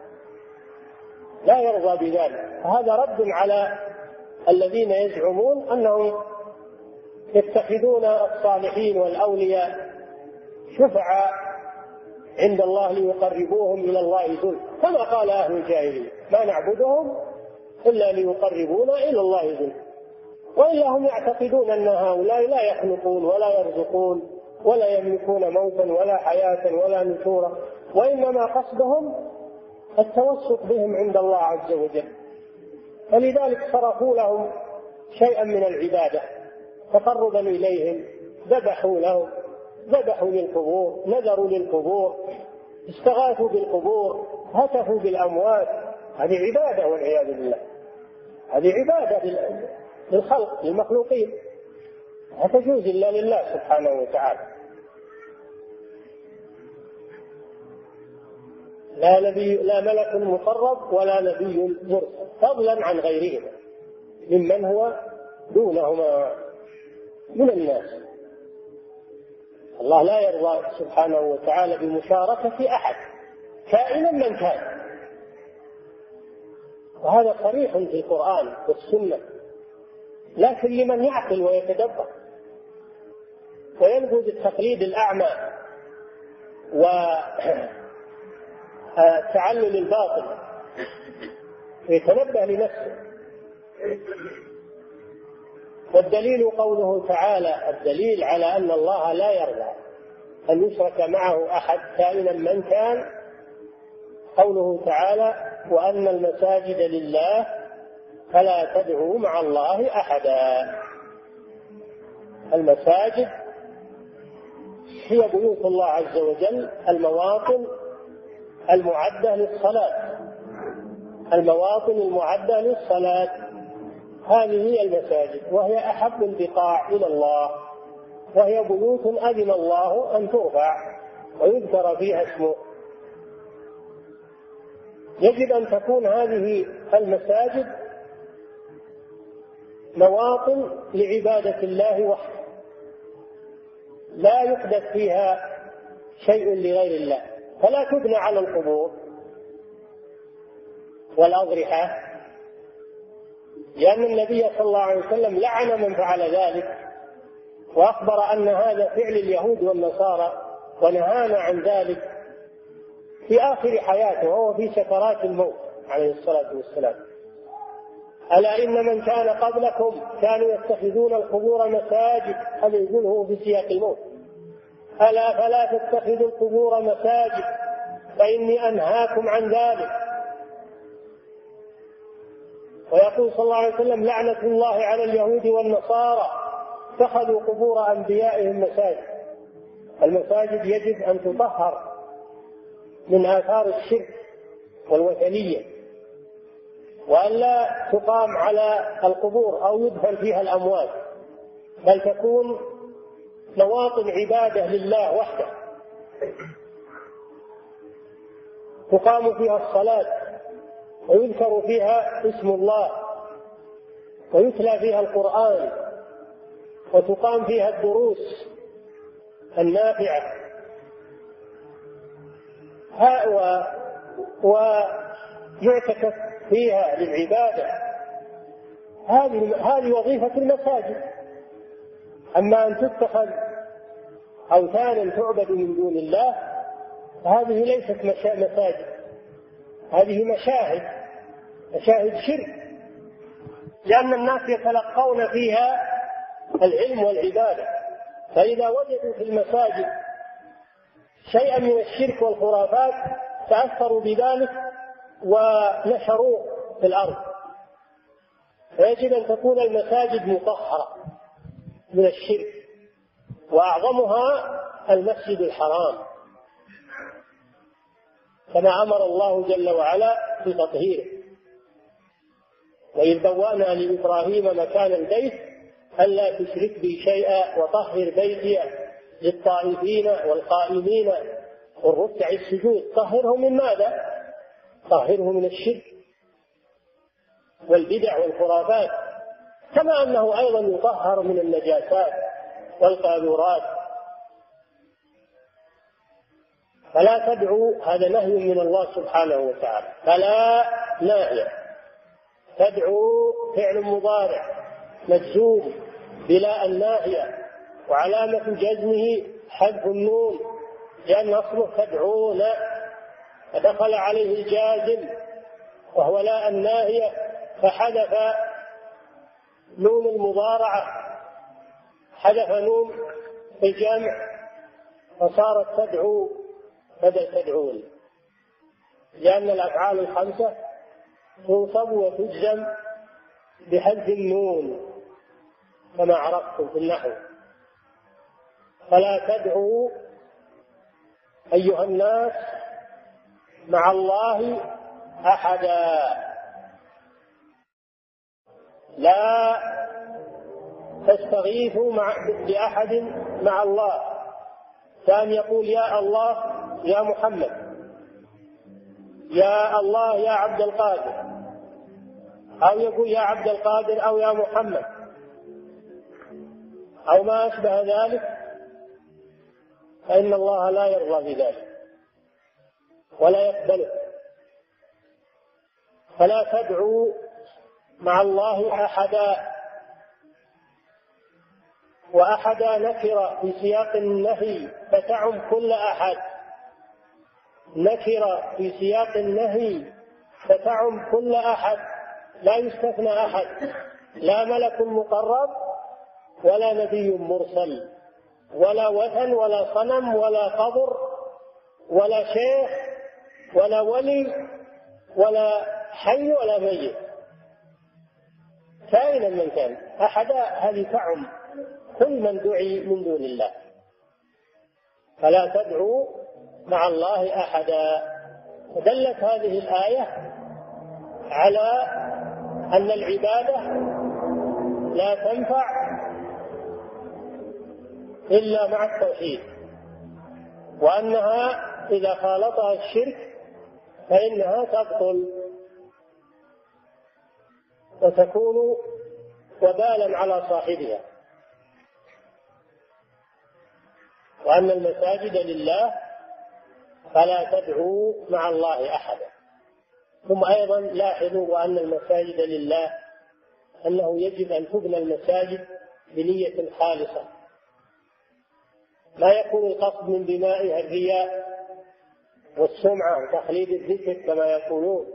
لا يرضى بذلك. هذا رد على الذين يزعمون أنهم يتخذون الصالحين والأولياء شفعاء عند الله ليقربوهم إلى الله زلفى، كما قال أهل الجاهلية: ما نعبدهم إلا ليقربونا إلى الله زلفى. وإلا هم يعتقدون أن هؤلاء لا يخلقون ولا يرزقون ولا يملكون موتا ولا حياة ولا نشورا، وإنما قصدهم التوسط بهم عند الله عز وجل. فلذلك صرفوا لهم شيئا من العبادة تقربا إليهم، ذبحوا لهم، ذبحوا للقبور، نذروا للقبور، استغاثوا بالقبور، هتفوا بالأموات. هذه عبادة والعياذ بالله، هذه عبادة للخلق للمخلوقين، لا تجوز إلا لله سبحانه وتعالى. لا ملك مقرب ولا نبي مرسل، فضلا عن غيرهما ممن هو دونهما من الناس. الله لا يرضى سبحانه وتعالى بمشاركة أحد كائنا من كان، وهذا صريح في القرآن والسنة، لكن لمن يعقل ويتدبر وينبذ التقليد الأعمى وتعلل الباطل ويتنبه لنفسه. والدليل قوله تعالى، الدليل على أن الله لا يرضى أن يشرك معه أحد كائنا من كان، قوله تعالى: وأن المساجد لله فلا تدعوا مع الله أحدا. المساجد هي بيوت الله عز وجل، المواطن المعدة للصلاة، المواطن المعدة للصلاة، هذه هي المساجد، وهي أحب البقاع إلى الله، وهي بيوت أذن الله أن ترفع ويذكر فيها اسمه. يجب أن تكون هذه المساجد مواطن لعبادة الله وحده، لا يحدث فيها شيء لغير الله، فلا تبنى على القبور والأضرحة، لأن النبي صلى الله عليه وسلم لعن من فعل ذلك، وأخبر أن هذا فعل اليهود والنصارى، ونهانا عن ذلك في آخر حياته وهو في سكرات الموت عليه الصلاة والسلام: ألا إن من كان قبلكم كانوا يتخذون القبور مساجد. هذا يقوله في سياق الموت: ألا فلا تتخذوا القبور مساجد فإني أنهاكم عن ذلك. ويقول صلى الله عليه وسلم: لعنة الله على اليهود والنصارى اتخذوا قبور أنبيائهم مساجد. المساجد يجب أن تطهر من آثار الشرك والوثنية، وألا تقام على القبور أو يدفن فيها الأموات، بل تكون مواطن عبادة لله وحده، تقام فيها الصلاة ويذكر فيها اسم الله ويتلى فيها القرآن وتقام فيها الدروس النافعة ويعتكف فيها للعبادة. هذه وظيفة المساجد. أما أن تتخذ أوثانا تعبد من دون الله فهذه ليست مساجد، هذه مشاهد شرك، لأن الناس يتلقون فيها العلم والعبادة، فإذا وجدوا في المساجد شيئا من الشرك والخرافات تأثروا بذلك ونشروه في الأرض. فيجب أن تكون المساجد مطهرة من الشرك، وأعظمها المسجد الحرام كما أمر الله جل وعلا بتطهيره. وإذ بوأنا لإبراهيم مكان البيت ألا تشرك بي شيئا وطهر بيتي للطائفين والقائمين والركع السجود. طهره من ماذا؟ طهره من الشرك والبدع والخرافات، كما أنه أيضا يطهر من النجاسات والقاذورات. فلا تدعوا، هذا نهي من الله سبحانه وتعالى، فلا ناهية. تدعو فعل مضارع مجزوم بلا الناهية، وعلامة جزمه حذف النون لأن أصله تدعون، فدخل عليه الجازم وهو لا الناهية فحذف نون المضارعة، حذف نون الجمع فصارت تدعو بدل تدعون، لأن الأفعال الخمسة تنصب وتجزم بحذف النون كما عرفتم في النحو. فلا تدعوا أيها الناس مع الله أحدا، لا تستغيثوا بأحد مع الله، كان يقول يا الله يا محمد، يا الله يا عبد القادر، أو يقول يا عبد القادر أو يا محمد أو ما أشبه ذلك، فإن الله لا يرضى بذلك ولا يقبله. فلا تدعوا مع الله أحدا، وأحدا نكرة في سياق النهي فتعم كل أحد، نكرة في سياق النهي فتعم كل أحد، لا يستثنى أحد، لا ملك مقرب ولا نبي مرسل ولا وثن ولا صنم ولا قبر ولا شيخ ولا ولي ولا حي ولا ميت، كائنا من كان. أحدا هذه تعم كل من دعي من دون الله. فلا تدعوا مع الله أحدا. دلت هذه الآية على أن العبادة لا تنفع إلا مع التوحيد، وأنها إذا خالطها الشرك فإنها تبطل وتكون وبالا على صاحبها، وأن المساجد لله فلا تدعوا مع الله أحدا. ثم أيضا لاحظوا وأن المساجد لله أنه يجب أن تبنى المساجد بنية خالصة، لا يكون القصد من بنائها الرياء والسمعة وتخليد الذكر كما يقولون،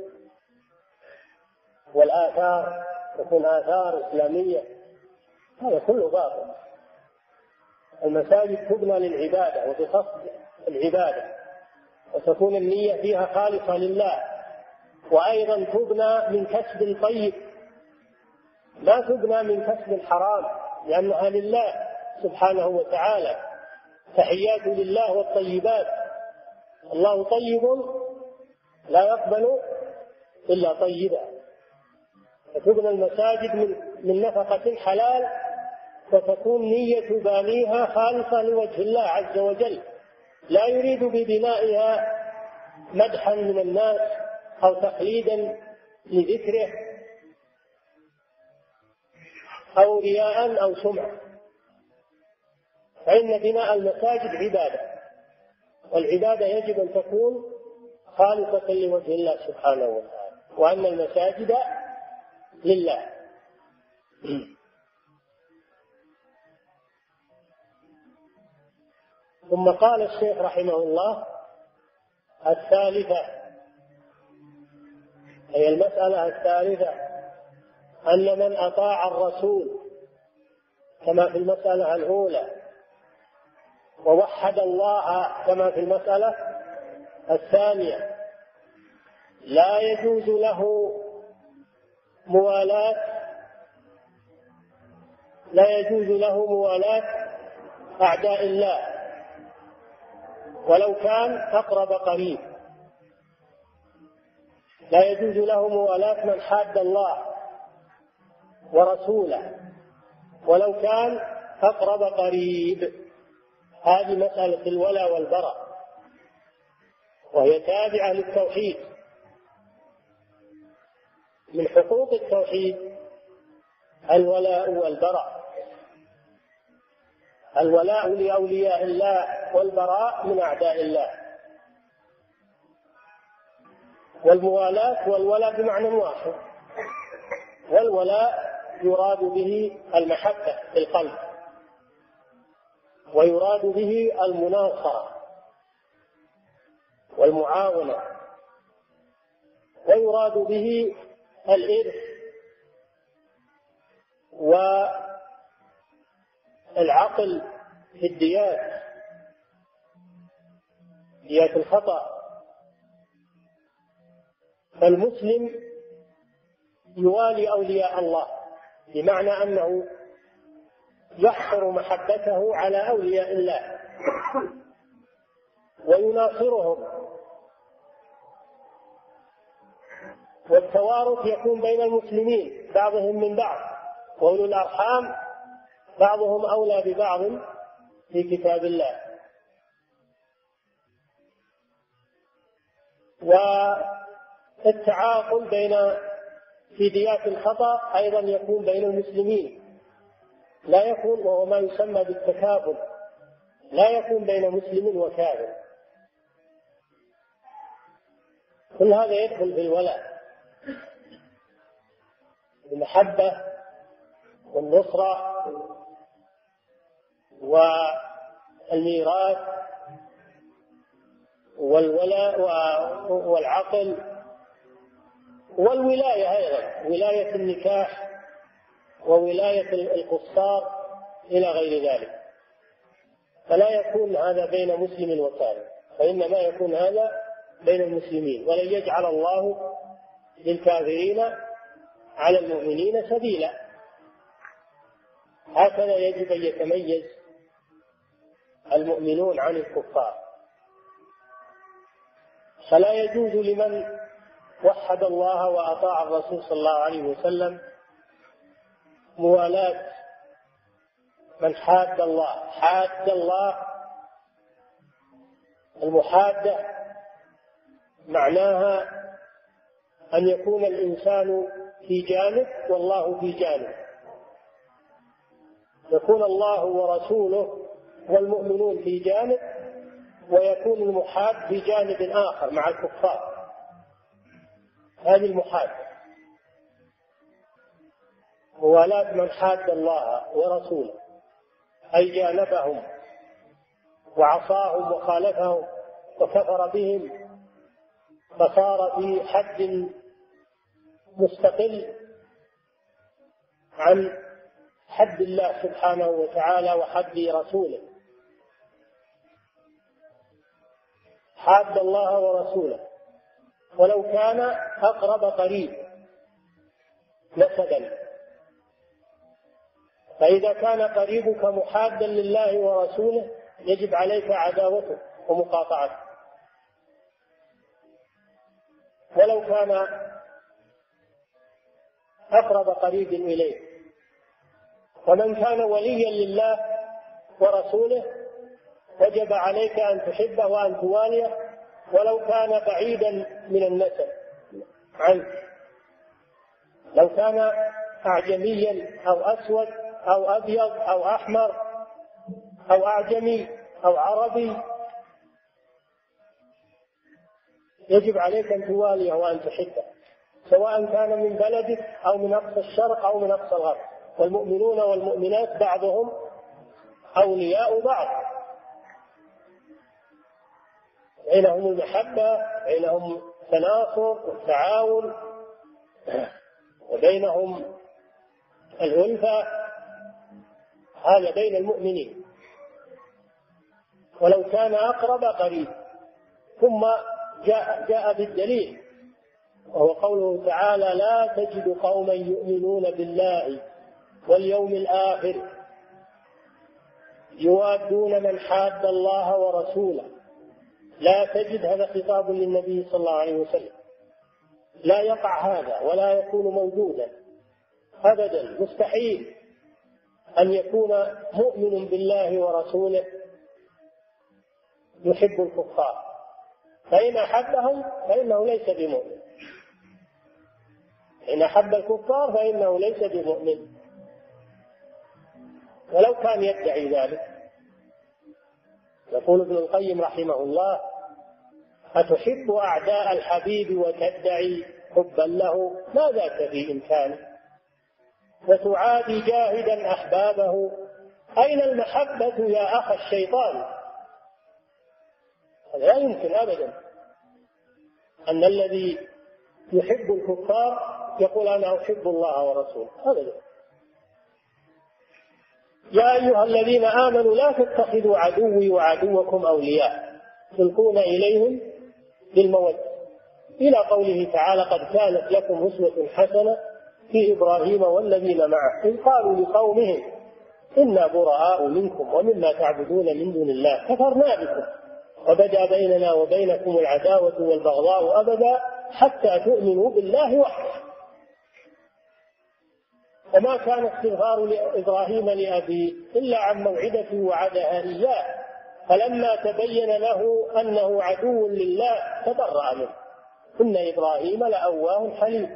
والآثار تكون آثار إسلامية، هذا كله باطل. المساجد تبنى للعبادة وبقصد العبادة، وتكون النية فيها خالصة لله، وأيضا تبنى من كسب طيب، لا تبنى من كسب حرام، لأنها لله سبحانه وتعالى. تحيات لله والطيبات، الله طيب لا يقبل إلا طيبا. فتبنى المساجد من نفقة حلال، وتكون نية بانيها خالصة لوجه الله عز وجل، لا يريد ببنائها مدحا من الناس أو تقليدا لذكره أو رياء أو سمعة. فإن بناء المساجد عبادة، والعبادة يجب أن تكون خالصة لوجه الله سبحانه وتعالى، وأن المساجد لله. ثم قال الشيخ رحمه الله الثالثة، أي المسألة الثالثة، أن من أطاع الرسول كما في المسألة الأولى ووحد الله كما في المسألة الثانية لا يجوز له موالاة أعداء الله ولو كان أقرب قريب. لا يجوز له موالاة من حاد الله ورسوله ولو كان أقرب قريب. هذه مسألة الولاء والبراء، وهي تابعة للتوحيد. من حقوق التوحيد الولاء والبراء. الولاء لأولياء الله والبراء من أعداء الله. والموالاة والولاء بمعنى واحد. والولاء يراد به المحبة في القلب، ويراد به المناصرة والمعاونة، ويراد به الإرث والعقل في الديات، ديات الخطأ. فالمسلم يوالي أولياء الله، بمعنى أنه يحصر محبته على أولياء الله ويناصرهم. والتوارث يكون بين المسلمين بعضهم من بعض، وأولو الأرحام بعضهم أولى ببعض في كتاب الله. والتعاقل في ديات الخطأ أيضا يكون بين المسلمين، لا يكون، وهو ما يسمى بالتكافل، لا يكون بين مسلم وكافر. كل هذا يدخل في الولاء، المحبة والنصرة والميراث والولاء والعقل والولاية أيضا، ولاية النكاح وولاية القصار إلى غير ذلك. فلا يكون هذا بين مسلم وكافر، فإنما يكون هذا بين المسلمين. ولن يجعل الله للكافرين على المؤمنين سبيلا. هكذا يجب أن يتميز المؤمنون عن الكفار. فلا يجوز لمن وحد الله وأطاع الرسول صلى الله عليه وسلم موالاة من حاد الله. حاد الله، المحادة معناها أن يكون الإنسان في جانب والله في جانب، يكون الله ورسوله والمؤمنون في جانب، ويكون المحاد في جانب آخر مع الكفار. هذه المحادة، موالاة من حاد الله ورسوله أي جانبهم وعصاهم وخالفهم وكفر بهم، فصار في حد مستقل عن حد الله سبحانه وتعالى وحد رسوله. حاد الله ورسوله ولو كان أقرب قريب نسبا. فإذا كان قريبك محادا لله ورسوله يجب عليك عداوته ومقاطعته. ولو كان أقرب قريب إليه. ومن كان وليا لله ورسوله وجب عليك أن تحبه وأن تواليه ولو كان بعيدا من النسب عنك. لو كان أعجميا أو أسود أو أبيض أو أحمر أو أعجمي أو عربي يجب عليك أن تواليه وأن تحبه، سواء كان من بلدك أو من أقصى الشرق أو من أقصى الغرب. والمؤمنون والمؤمنات بعضهم أولياء بعض، بينهم المحبة، بينهم تناصر والتعاون، وبينهم الألفة. هذا بين المؤمنين. ولو كان أقرب قريب. ثم جاء بالدليل، وهو قوله تعالى: لا تجد قوما يؤمنون بالله واليوم الآخر يوادون من حاد الله ورسوله لا تجد، هذا خطاب للنبي صلى الله عليه وسلم، لا يقع هذا ولا يكون موجودا أبدا، مستحيل أن يكون مؤمن بالله ورسوله يحب الكفار، فإن أحبهم فإنه ليس بمؤمن، إن أحب الكفار فإنه ليس بمؤمن ولو كان يدعي ذلك. يقول ابن القيم رحمه الله: أتحب أعداء الحبيب وتدعي حبا له؟ ما ذاك في إمكانه، وتعادي جاهدا أحبابه، أين المحبة يا أخ الشيطان؟ لا يمكن أبدا أن الذي يحب الكفار يقول أنا أحب الله ورسوله، أبدا. يا أيها الذين آمنوا لا تتخذوا عدوي وعدوكم أولياء تلقون إليهم بالمودة، إلى قوله تعالى: قد كانت لكم أسوة حسنة في إبراهيم والذين معه إذ قالوا لقومهم إنا براء منكم ومما تعبدون من دون الله كفرنا بكم وبدا بيننا وبينكم العداوة والبغضاء أبدا حتى تؤمنوا بالله وحده. وما كان استغفار إبراهيم لأبيه إلا عن موعدة وعدها إياه، فلما تبين له أنه عدو لله تبرأ منه، إن إبراهيم لأواه حليم.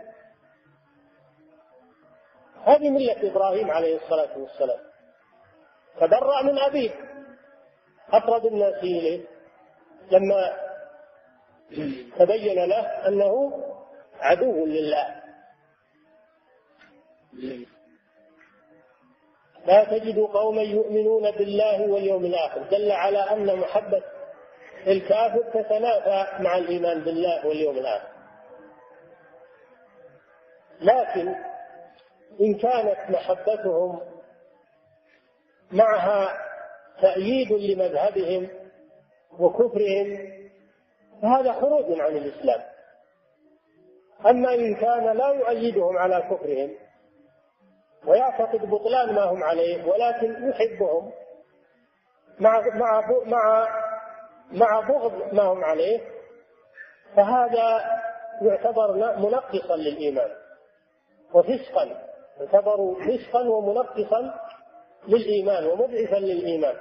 هذه ملة إبراهيم عليه الصلاة والسلام، تبرأ من أبيه. أقرب الناس إليه لما تبين له أنه عدو لله. لا تجد قوما يؤمنون بالله واليوم الآخر، دل على أن محبة الكافر تتنافى مع الإيمان بالله واليوم الآخر. لكن إن كانت محبتهم معها تأييد لمذهبهم وكفرهم فهذا خروج عن الإسلام. أما إن كان لا يؤيدهم على كفرهم ويعتقد بطلان ما هم عليه ولكن يحبهم مع بغض ما هم عليه، فهذا يعتبر منقصا للإيمان وفسقا، يعتبر فسقا ومنقصا للإيمان ومضعفا للإيمان.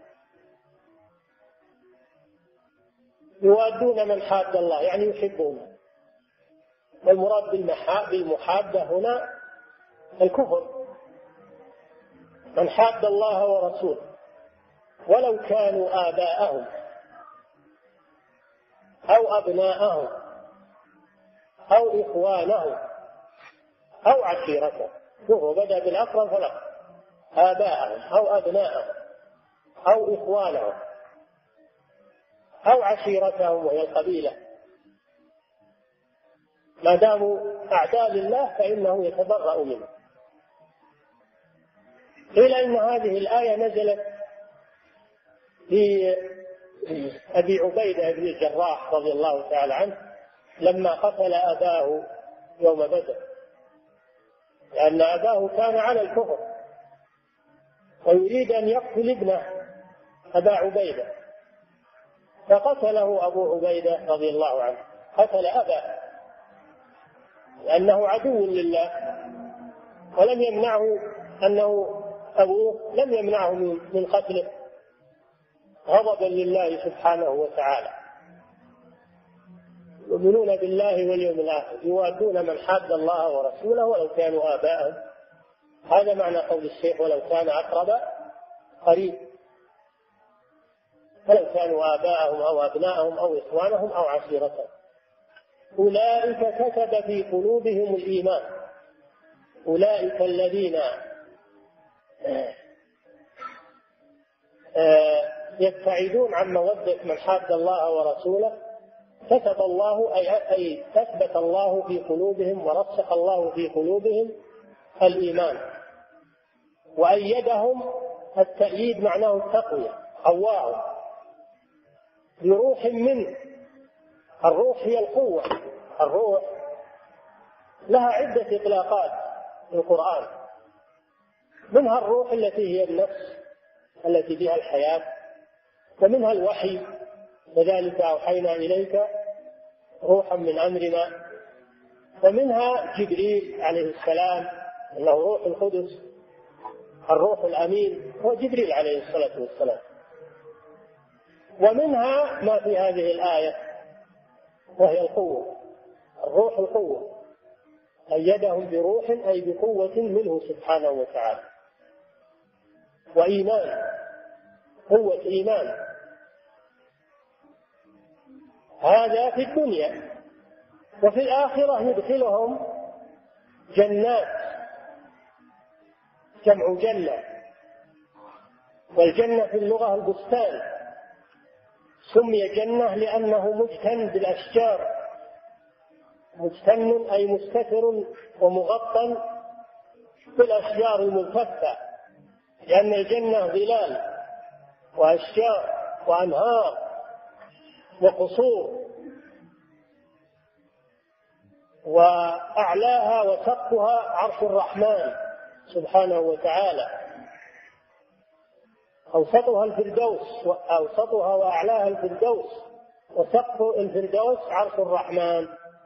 يوادون من حاد الله يعني يحبونه، والمراد بالمحادة هنا الكفر. من حاد الله ورسوله ولو كانوا آباءهم أو أبناءهم أو إخوانهم أو عشيرتهم، شوفوا بدأ بالأقرب فالأقرب، آباءهم أو أبناءهم أو إخوانهم أو عشيرتهم وهي القبيلة، ما داموا أعداء لله فإنه يتبرأ منه. قيل إن هذه الآية نزلت في أبي عبيدة بن الجراح رضي الله تعالى عنه لما قتل أباه يوم بدر، لأن أباه كان على الكفر ويريد أن يقتل ابنه أبا عبيدة، فقتله أبو عبيدة رضي الله عنه، قتل أباه لأنه عدو لله، ولم يمنعه أنه أبوه لم يمنعه من قتله غضبا لله سبحانه وتعالى. يؤمنون بالله واليوم الآخر، يوادون من حاد الله ورسوله ولو كانوا آباءهم. هذا معنى قول الشيخ ولو كان أقرب قريب، ولو كانوا آباءهم أو أبناءهم أو إخوانهم أو عشيرتهم. أولئك كتب في قلوبهم الإيمان، أولئك الذين يبتعدون عن مودة من حاد الله ورسوله كتب الله أي ثبت الله في قلوبهم ورسخ الله في قلوبهم الإيمان وأيدهم. التأييد معناه التقوية، قواهم بروح منه. الروح هي القوة، الروح لها عدة إطلاقات في القرآن، منها الروح التي هي النفس التي بها الحياة، ومنها الوحي كذلك أوحينا إليك روحا من أمرنا. ومنها جبريل عليه السلام أنه روح القدس، الروح الأمين هو جبريل عليه الصلاة والسلام. ومنها ما في هذه الآية وهي القوة، الروح القوة، أيدهم بروح أي بقوة منه سبحانه وتعالى، وإيمان، قوة إيمان. هذا في الدنيا. وفي الآخرة يدخلهم جنات، جمع جنة، والجنة في اللغة البستان، سمي جنة لأنه مجتن بالأشجار، مجتن أي مستتر ومغطى بالأشجار الملتفة، لأن الجنة ظلال وأشجار وأنهار وقصور، وأعلاها وسقفها عرش الرحمن سبحانه وتعالى، أوسطها الفردوس، أوسطها وأعلاها الفردوس، وسقف الفردوس عرش الرحمن.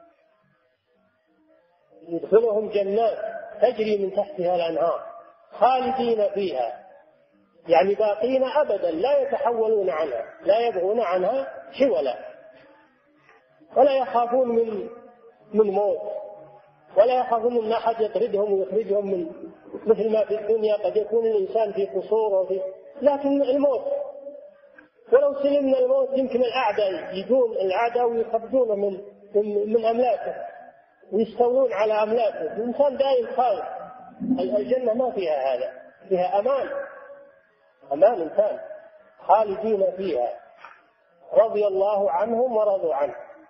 يدخلهم جنات تجري من تحتها الأنهار خالدين فيها، يعني باقين أبدا لا يتحولون عنها، لا يبغون عنها حولا، ولا يخافون من موت، ولا يخافون أن أحد يطردهم ويخرجهم من، مثل ما في الدنيا قد يكون الإنسان في قصور لكن الموت، ولو سلمنا الموت يمكن الأعداء يجون، الأعداء ويخرجون من أملاكه ويستولون على أملاكه. الإنسان دائم خائف. الجنة ما فيها هذا، فيها أمان، أمان تام، خالدين فيها رضي الله عنهم ورضوا عنه.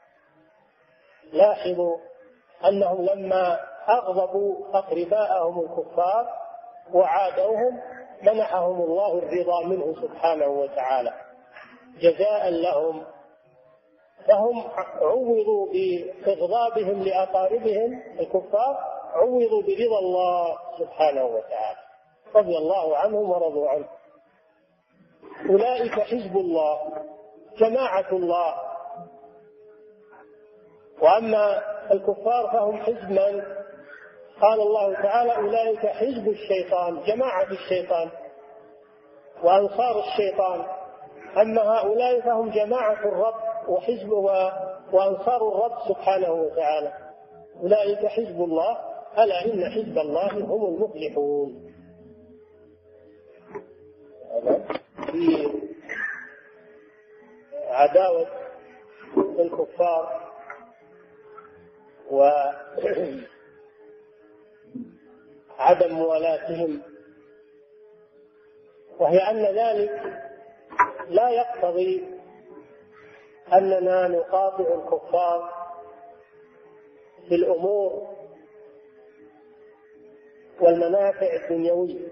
لاحظوا أنهم لما أغضبوا أقرباءهم الكفار وعادوهم منحهم الله الرضا منه سبحانه وتعالى جزاء لهم، فهم عوضوا بإغضابهم لأقاربهم الكفار، عوضوا برضا الله سبحانه وتعالى، رضي الله عنهم ورضوا عنه. أولئك حزب الله، جماعة الله. وأما الكفار فهم حزب من؟ قال الله تعالى أولئك حزب الشيطان، جماعة الشيطان وأنصار الشيطان. أما هؤلاء فهم جماعة الرب وحزب وأنصار الرب سبحانه وتعالى. أولئك حزب الله، ألا إن حزب الله هم المفلحون. في عداوة الكفار وعدم موالاتهم، وهي أن ذلك لا يقتضي أننا نقاطع الكفار في الأمور والمنافع الدنيوية،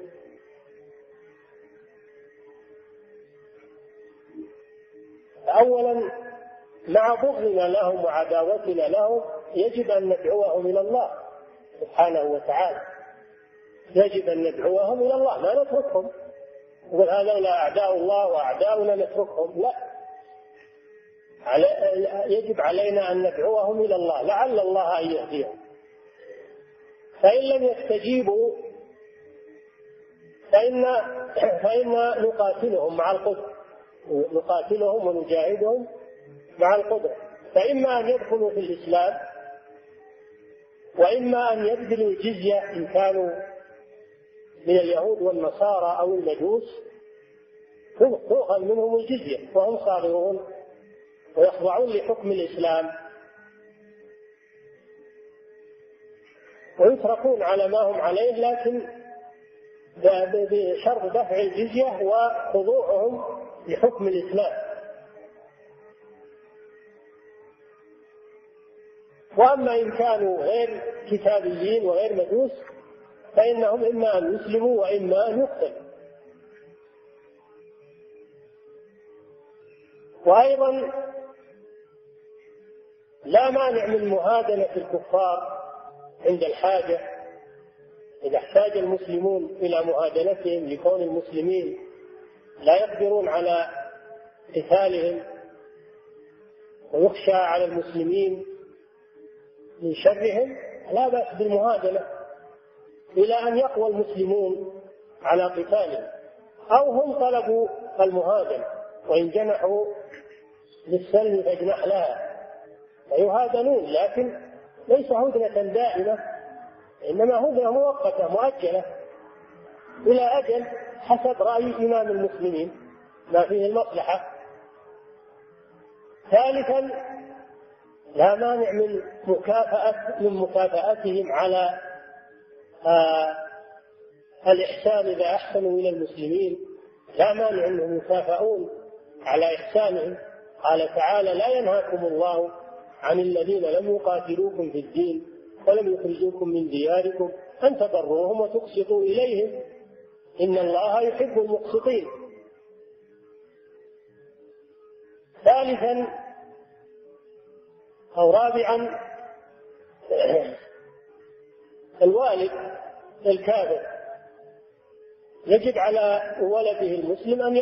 أولا مع بغضنا لهم وعداوتنا لهم يجب أن ندعوهم إلى الله سبحانه وتعالى، يجب أن ندعوهم إلى الله، ما نتركهم نقول هذول أعداء الله وأعداؤنا نتركهم، لا، يجب علينا أن ندعوهم إلى الله لعل الله أن يهديهم. فإن لم يستجيبوا فإن نقاتلهم مع القدرة، نقاتلهم ونجاهدهم مع القدرة، فإما أن يدخلوا في الإسلام وإما أن يبذلوا الجزية إن كانوا من اليهود والنصارى أو المجوس، تؤخذ منهم الجزية وهم صاغرون ويخضعون لحكم الإسلام ويتركون على ما هم عليه، لكن بشرط دفع الجزية وخضوعهم لحكم الإسلام. وأما إن كانوا غير كتابيين وغير مجوس فإنهم إما أن يسلموا وإما أن يقتلوا. وأيضا لا مانع من مهادنة الكفار عند الحاجة، إذا احتاج المسلمون إلى مهادنتهم لكون المسلمين لا يقدرون على قتالهم ويخشى على المسلمين من شرهم لا بأس بالمهادنة إلى أن يقوى المسلمون على قتالهم، أو هم طلبوا المهادنة وإن جنحوا للسلم فاجنح لها، فيهادنون، لكن ليس هدنة دائمة، إنما هدنة مؤقتة مؤجلة إلى أجل حسب رأي إمام المسلمين ما فيه المصلحة. ثالثا لا مانع من مكافأتهم على الإحسان إذا أحسنوا إلى المسلمين، لا مانع أنهم يكافئون على إحسانهم. قال تعالى: لا ينهاكم الله عن الذين لم يقاتلوكم في الدين ولم يخرجوكم من دياركم أن تبروهم وتقسطوا إليهم إن الله يحب المقسطين. ثالثا أو رابعا الوالد الكافر يجب على ولده المسلم أن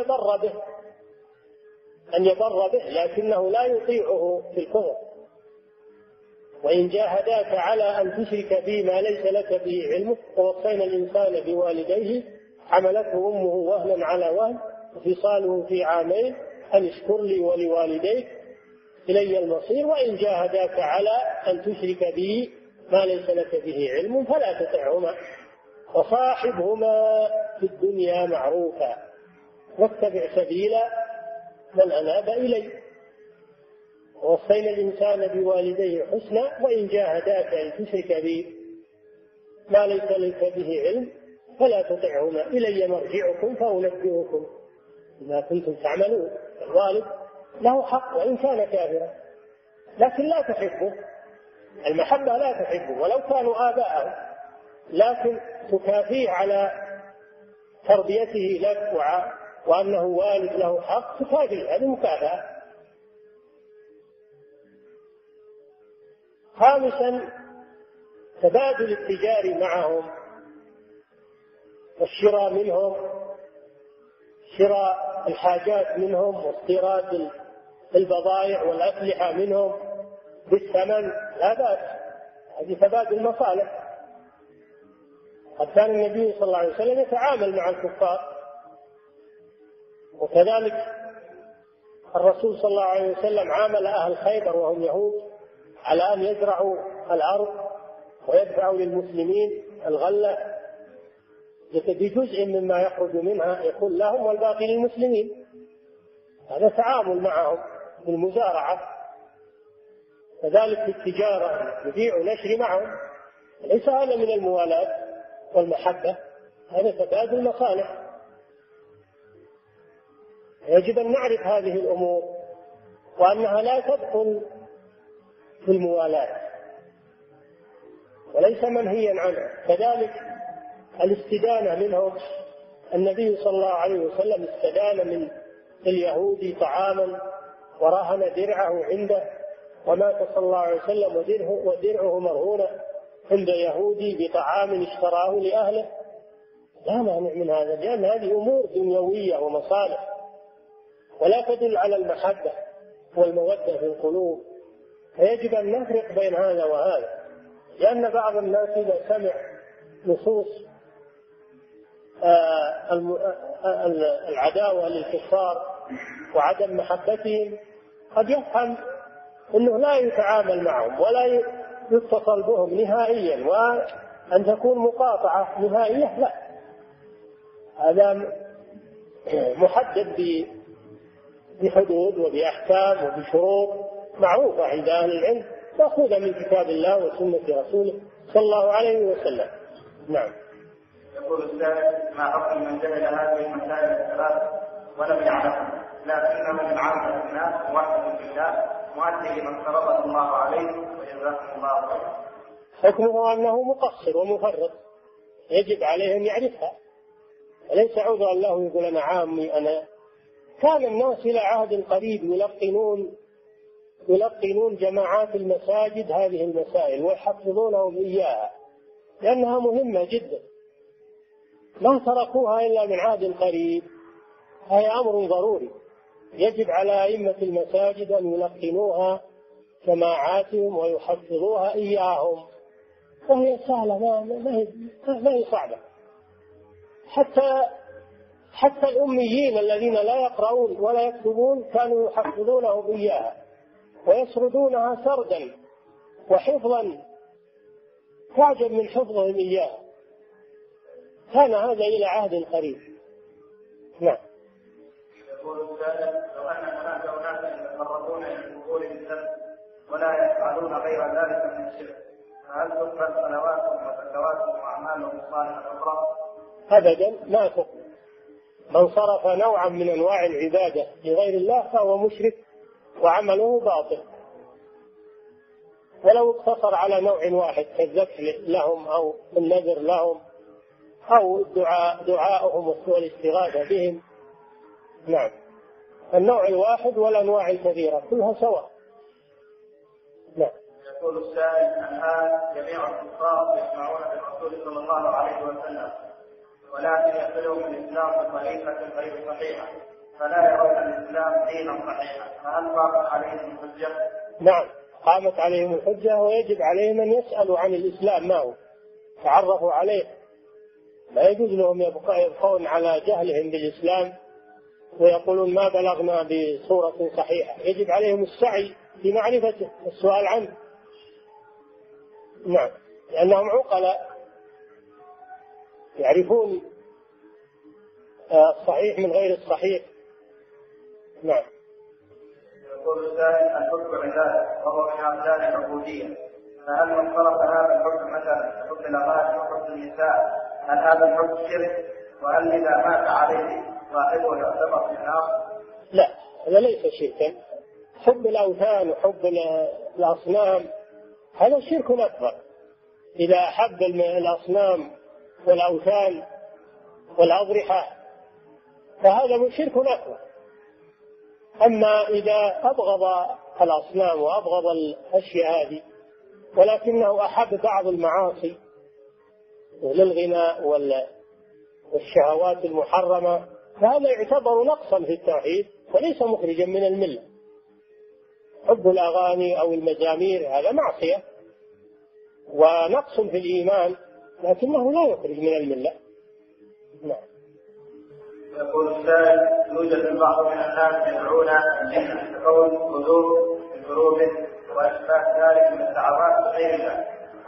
يبر به لكنه لا يطيعه في الكفر. وإن جاهداك على أن تشرك بي ما ليس لك به علم ووصينا الإنسان بوالديه حملته أمه وهنا على وهن وفصاله في عامين أن اشكر لي ولوالديك إلي المصير وإن جاهداك على أن تشرك بي ما ليس لك به علم فلا تطعهما وصاحبهما في الدنيا معروفا واتبع سبيل من أناب إلي. ووصينا الإنسان بوالديه حسنا وإن جاهداك أن تشرك بي ما ليس لك به علم فلا تطعهما إلي مرجعكم فأنبئكم بما كنتم تعملون. الوالد له حق وإن كان كافرا لكن لا تحبه، المحبة لا تحبه ولو كانوا آباءه، لكن تكافيه على تربيته لك وأنه والد له حق تكافيه، هذه مكافأة. خامسا تبادل التجار معهم والشراء منهم، شراء الحاجات منهم واستيراد البضائع والأسلحة منهم بالثمن لا بأس، هذه تبادل مصالح. قد كان النبي صلى الله عليه وسلم يتعامل مع الكفار، وكذلك الرسول صلى الله عليه وسلم عامل أهل خيبر وهم يهود على أن يزرعوا الأرض ويدفعوا للمسلمين الغلة بجزء مما يخرج منها يقول لهم والباقي للمسلمين. هذا تعامل معهم بالمزارعة. كذلك في التجارة نبيع ونشري معهم، ليس هذا من الموالاة والمحبة، هذا تبادل مصالح. يجب أن نعرف هذه الأمور وأنها لا تدخل في الموالاة وليس منهيا عنها. كذلك الاستدانة منهم، النبي صلى الله عليه وسلم استدان من اليهود طعاما ورهن درعه عنده ومات صلى الله عليه وسلم ودرعه مرهونة عند يهودي بطعام اشتراه لأهله، لا مانع من هذا، لأن هذه أمور دنيوية ومصالح ولا تدل على المحبة والمودة في القلوب، فيجب أن نفرق بين هذا وهذا. لأن بعض الناس إذا سمع نصوص العداوة للكفار وعدم محبتهم قد يفهم أنه لا يتعامل معهم ولا يتصل بهم نهائيا وأن تكون مقاطعة نهائية، لا، هذا محدد بحدود وبأحكام وبشروط معروفة عند أهل العلم مأخوذة من كتاب الله وسنة رسوله صلى الله عليه وسلم. نعم. يقول السائل: ما حكم من جهل هذه المسائل الثلاث ولم يعلمها لكنه من عامة الناس موحد بالله مؤدي لما افترضه الله عليه وجزاكم الله خيرا؟ حكمه أنه مقصر ومفرط، يجب عليه أن يعرفها، وليس عذرا له يقول أنا عامي. أنا كان الناس إلى عهد قريب يلقنون جماعات المساجد هذه المسائل ويحفظونهم إياها لأنها مهمة جدا، ما تركوها إلا من عهد قريب، هي أمر ضروري. يجب على أئمة المساجد أن يلقنوها جماعاتهم ويحفظوها إياهم، وهي سهلة ما هي صعبة. حتى الأميين الذين لا يقرؤون ولا يكتبون كانوا يحفظونهم إياها ويسردونها سردا وحفظا تعجب من حفظهم إياها. كان هذا إلى عهد قريب. نعم. يقول السائل: لو أن هناك أناسا يتقربون إلى القبور بالذنب ولا يفعلون غير ذلك من الشرك، فهل تقبل صلواتهم وزكواتهم وأعمالهم الصالحة الأخرى؟ أبدا ما تقبل. من صرف نوعا من أنواع العبادة لغير الله فهو مشرك وعمله باطل، ولو اقتصر على نوع واحد كالذبح لهم أو النذر لهم أو دعاءهم والاستغاثة بهم. نعم، النوع الواحد والأنواع الكثيرة كلها سواء. نعم. يقول السائل: الآن جميع الكفار يسمعون بالرسول صلى الله عليه وسلم ولكن يدخلهم الإسلام بطريقة غير صحيحة، فلا يرون الإسلام دينا صحيحا، فهل قامت عليهم الحجة؟ نعم، قامت عليهم الحجة، ويجب عليهم أن يسألوا عن الإسلام ما هو، تعرفوا عليه. لا يجوز لهم يبقون على جهلهم بالإسلام ويقولون ما بلغنا بصورة صحيحة. يجب عليهم السعي في معرفته والسؤال عنه. نعم، لأنهم عقلاء يعرفون الصحيح من غير الصحيح. نعم. يقول السائل: الحكم عبادة وهو من أركان العبودية، فهل من صرف هذا الحكم مثلا حكم الأغاني وحكم النساء هل هذا الحكم شرك؟ وهل إذا مات عليه صاحبه يعتبر في النار؟ لا، هذا ليس شركا. حب الأوثان وحب الأصنام هذا شرك أكبر. إذا أحب الأصنام والأوثان والأضرحة فهذا شرك أكبر. أما إذا أبغض الأصنام وأبغض الأشياء هذه ولكنه أحب بعض المعاصي للغناء والشهوات المحرمة فهذا يعتبر نقصا في التوحيد وليس مخرجا من الملة. حب الأغاني أو المزامير هذا معصية ونقص في الإيمان لكنه لا يخرج من الملة. نعم. يقول السائل: يوجد بعض من الناس يدعون الجن بقول قلوب بقلوب وأشباه ذلك من الدعوات غير الله،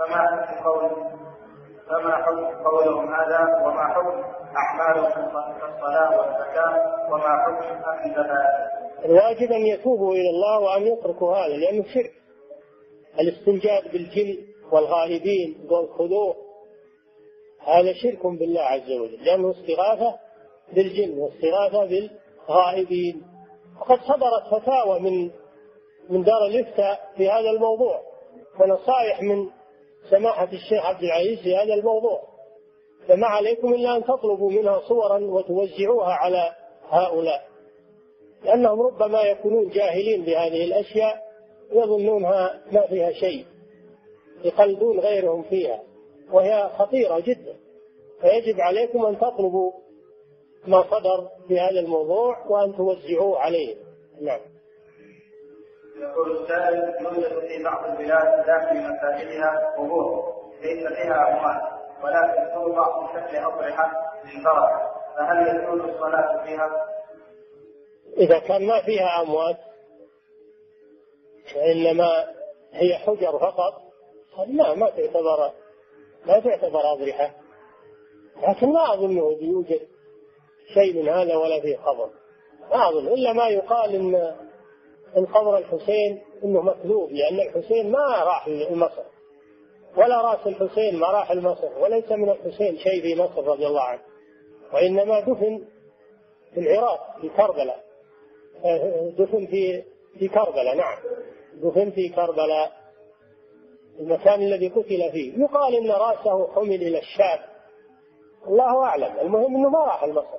فما حكم قولهم هذا؟ وما حكم أعمالهم كالصلاة والزكاة؟ وما حكم أكل الزكاة؟ الواجب أن يتوبوا إلى الله وأن يتركوا هذا لأنه شرك. الاستنجاد بالجن والغائبين والخضوع هذا شرك بالله عز وجل، لأنه استغاثة بالجن واستغاثة بالغائبين. وقد صدرت فتاوى من دار الإفتاء في هذا الموضوع ونصائح من سماحة الشيخ عبد العزيز في هذا الموضوع، فما عليكم إلا أن تطلبوا منها صورا وتوزعوها على هؤلاء، لأنهم ربما يكونون جاهلين بهذه الأشياء يظنونها ما فيها شيء، يقلدون غيرهم فيها وهي خطيرة جدا. فيجب عليكم أن تطلبوا ما صدر في هذا الموضوع وأن توزعوه عليه. نعم. يقول السائل: يوجد في بعض البلاد داخل مساجدها قبور ليس فيها أموات ولكن توضع في شكل أضرحة للبركة، فهل يجوز الصلاة فيها؟ إذا كان ما فيها أموات وإنما هي حجر فقط ما تعتبر أضرحة، لكن ما أظنه يوجد شيء من هذا ولا فيه خبر. ما أظن إلا ما يقال إن قبر الحسين إنه مكذوب، لأن الحسين ما راح لمصر ولا رأس الحسين ما راح لمصر وليس من الحسين شيء في مصر رضي الله عنه، وإنما دفن في العراق في كربلاء، دفن في كربلاء. نعم، دفن في كربلاء المكان الذي قتل فيه. يقال إن رأسه حمل إلى الشام، الله أعلم. المهم إنه ما راح لمصر.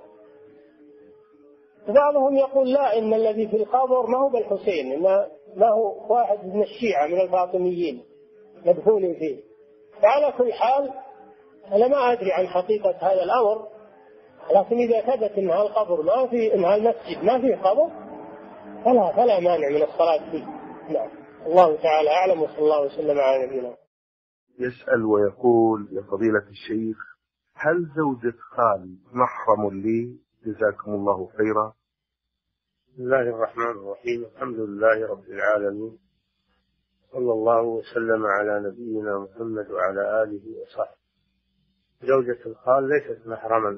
بعضهم يقول لا، إن الذي في القبر ما هو بالحسين، إنما ما هو واحد من الشيعة من الفاطميين مدفون فيه. فعلى كل حال أنا ما أدري عن حقيقة هذا الأمر، لكن إذا ثبت إن هالقبر ما في، إن هالمسجد ما فيه قبر فلا مانع من الصلاة فيه. نعم، الله تعالى أعلم، وصلى الله وسلم على نبينا. يسأل ويقول: يا فضيلة الشيخ، هل زوجة خالي محرم لي؟ جزاكم الله خيرا. بسم الله الرحمن الرحيم، الحمد لله رب العالمين، صلى الله وسلم على نبينا محمد وعلى آله وصحبه. زوجة الخال ليست محرما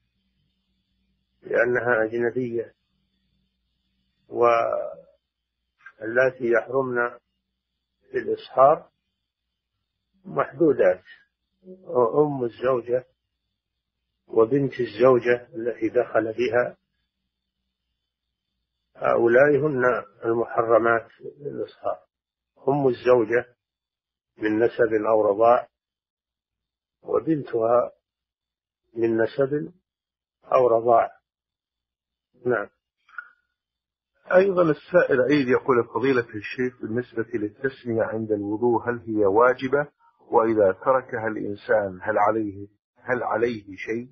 لأنها أجنبية، واللاتي يحرمن في الإصهار محدودات: أم الزوجة وبنت الزوجة التي دخل بها، هؤلاء هن المحرمات للإصهار. أم الزوجة من نسب أو رضاع، وبنتها من نسب أو رضاع. نعم. أيضا السائل عيد يقول: فضيلة الشيخ، بالنسبة للتسمية عند الوضوء هل هي واجبة؟ وإذا تركها الإنسان هل عليه شيء؟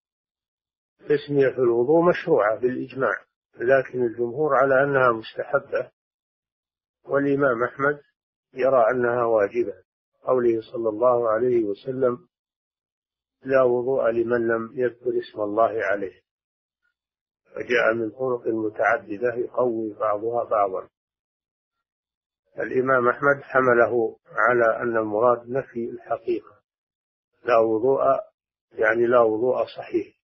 تسمية في الوضوء مشروعة بالإجماع، لكن الجمهور على أنها مستحبة، والإمام أحمد يرى أنها واجبة، قوله صلى الله عليه وسلم: لا وضوء لمن لم يذكر اسم الله عليه. فجاء من طرق متعددة يقوي بعضها بعضا. الإمام أحمد حمله على أن المراد نفي الحقيقة، لا وضوء يعني لا وضوء صحيح،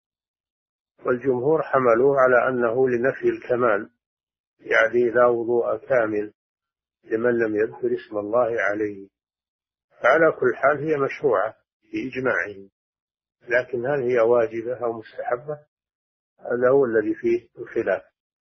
والجمهور حملوه على أنه لنفي الكمال، يعني لا وضوء كامل لمن لم يذكر اسم الله عليه. فعلى كل حال هي مشروعة بإجماعهم، لكن هل هي واجبة أو مستحبة؟ هذا هو الذي فيه الخلاف،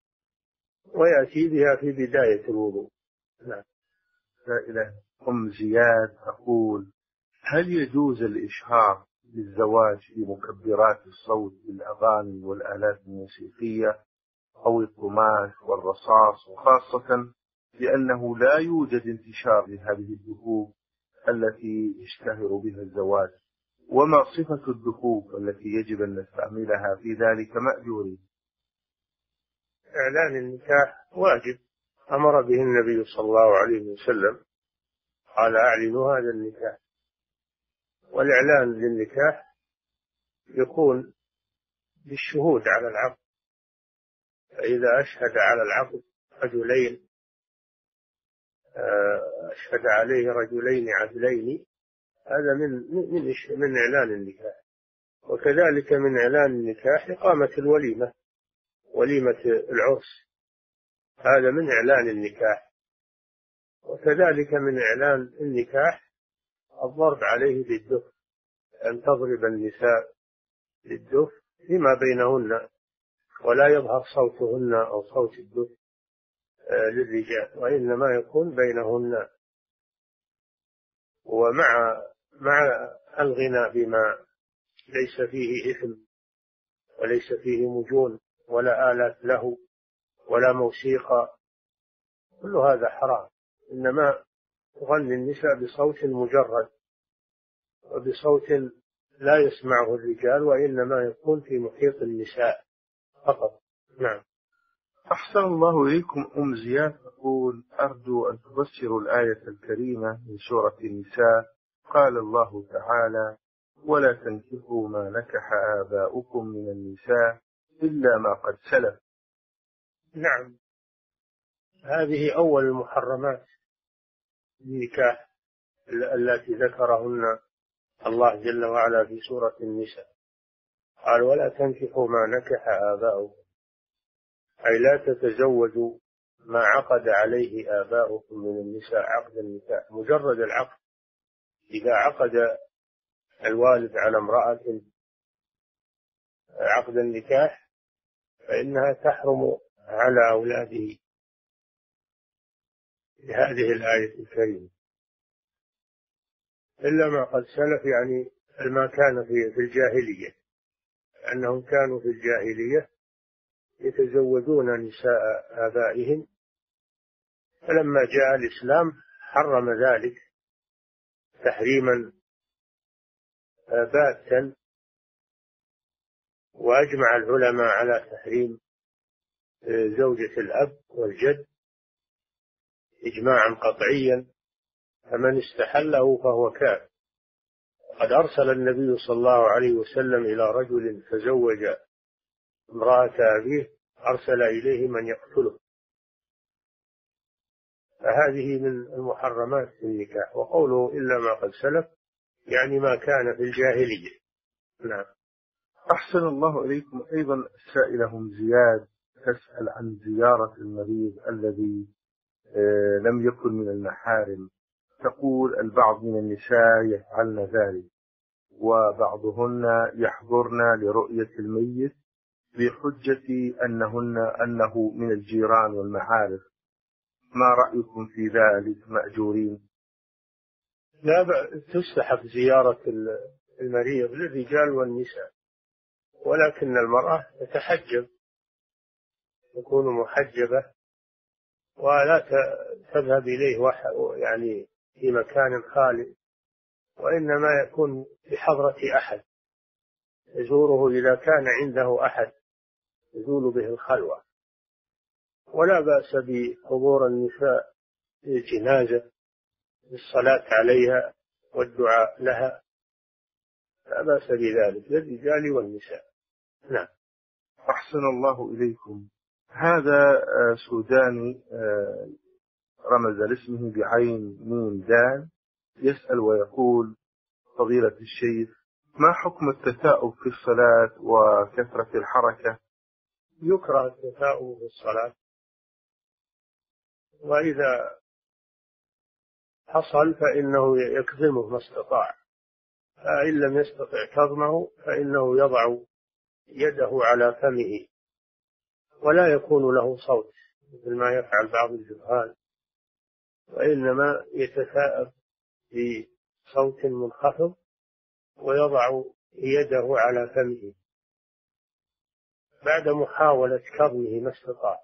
ويأتي بها في بداية الوضوء. نعم. سائلة أم زياد تقول: هل يجوز الإشهار للزواج بمكبرات الصوت بالأغاني والآلات الموسيقية أو القماش والرصاص، وخاصة لأنه لا يوجد انتشار لهذه الدخول التي يشتهر بها الزواج؟ وما صفة الدخول التي يجب أن نستعملها في ذلك مأجورين؟ إعلان النكاح واجب، أمر به النبي صلى الله عليه وسلم، قال: أعلنوا هذا النكاح. والإعلان للنكاح يكون بالشهود على العقد، فإذا أشهد على العقد رجلين، أشهد عليه رجلين عدلين، هذا من إعلان النكاح. وكذلك من إعلان النكاح إقامة الوليمة، وليمة العرس، هذا من إعلان النكاح. وكذلك من إعلان النكاح الضرب عليه بالدف، أن تضرب النساء بالدف فيما بينهن، ولا يظهر صوتهن أو صوت الدف للرجال، وإنما يكون بينهن. ومع الغنى بما ليس فيه إثم وليس فيه مجون ولا آلات له ولا موسيقى، كل هذا حرام. إنما تغني النساء بصوت مجرد، وبصوت لا يسمعه الرجال، وإنما يكون في محيط النساء فقط. نعم. أحسن الله إليكم. أم زياد تقول: أرجو أن تفسروا الآية الكريمة من سورة النساء. قال الله تعالى: ولا تنكحوا ما نكح آباؤكم من النساء إلا ما قد سلف. نعم، هذه أول المحرمات النكاح التي ذكرهن الله جل وعلا في سورة النساء. قال: ولا تنكحوا ما نكح آباؤكم، أي لا تتزوجوا ما عقد عليه آباؤكم من النساء. عقد النكاح مجرد العقد، إذا عقد الوالد على امرأة عقد النكاح فإنها تحرم على أولاده بهذه الآية الكريمة، إلا ما قد سلف، يعني ما كان في الجاهلية، أنهم كانوا في الجاهلية يتزوجون نساء آبائهم، فلما جاء الإسلام حرم ذلك تحريما باتا، وأجمع العلماء على تحريم زوجة الأب والجد إجماعا قطعيا، فمن استحله فهو كافر. قد أرسل النبي صلى الله عليه وسلم إلى رجل تزوج امرأة أبيه، أرسل إليه من يقتله، فهذه من المحرمات في النكاح. وقوله إلا ما قد سلف يعني ما كان في الجاهلية. نعم. أحسن الله إليكم. أيضا السائلة زياد تسأل عن زيارة المريض الذي لم يكن من المحارم. تقول البعض من النساء يفعلن ذلك، وبعضهن يحضرن لرؤية الميت بحجة أنه من الجيران والمعارف. ما رأيكم في ذلك مأجورين؟ لا تستحق زيارة المريض للرجال والنساء، ولكن المرأة تتحجب، تكون محجبة، ولا تذهب إليه يعني في مكان خالي، وإنما يكون بحضرة أحد يزوره إذا كان عنده أحد يزول به الخلوة. ولا بأس بحضور النساء للجنازة للصلاة عليها والدعاء لها، لا بأس بذلك للرجال والنساء. نعم. أحسن الله إليكم. هذا سوداني رمز لاسمه بعين ميم دال، يسأل ويقول: فضيلة الشيخ، ما حكم التثاؤب في الصلاة وكثرة الحركة؟ يكره التثاؤب في الصلاة، وإذا حصل فإنه يكظمه ما استطاع، فإن لم يستطع كظمه فإنه يضع يده على فمه ولا يكون له صوت مثل ما يفعل بعض الجهال، وإنما يتثاءب بصوت منخفض ويضع يده على فمه بعد محاولة كظمه ما استطاع.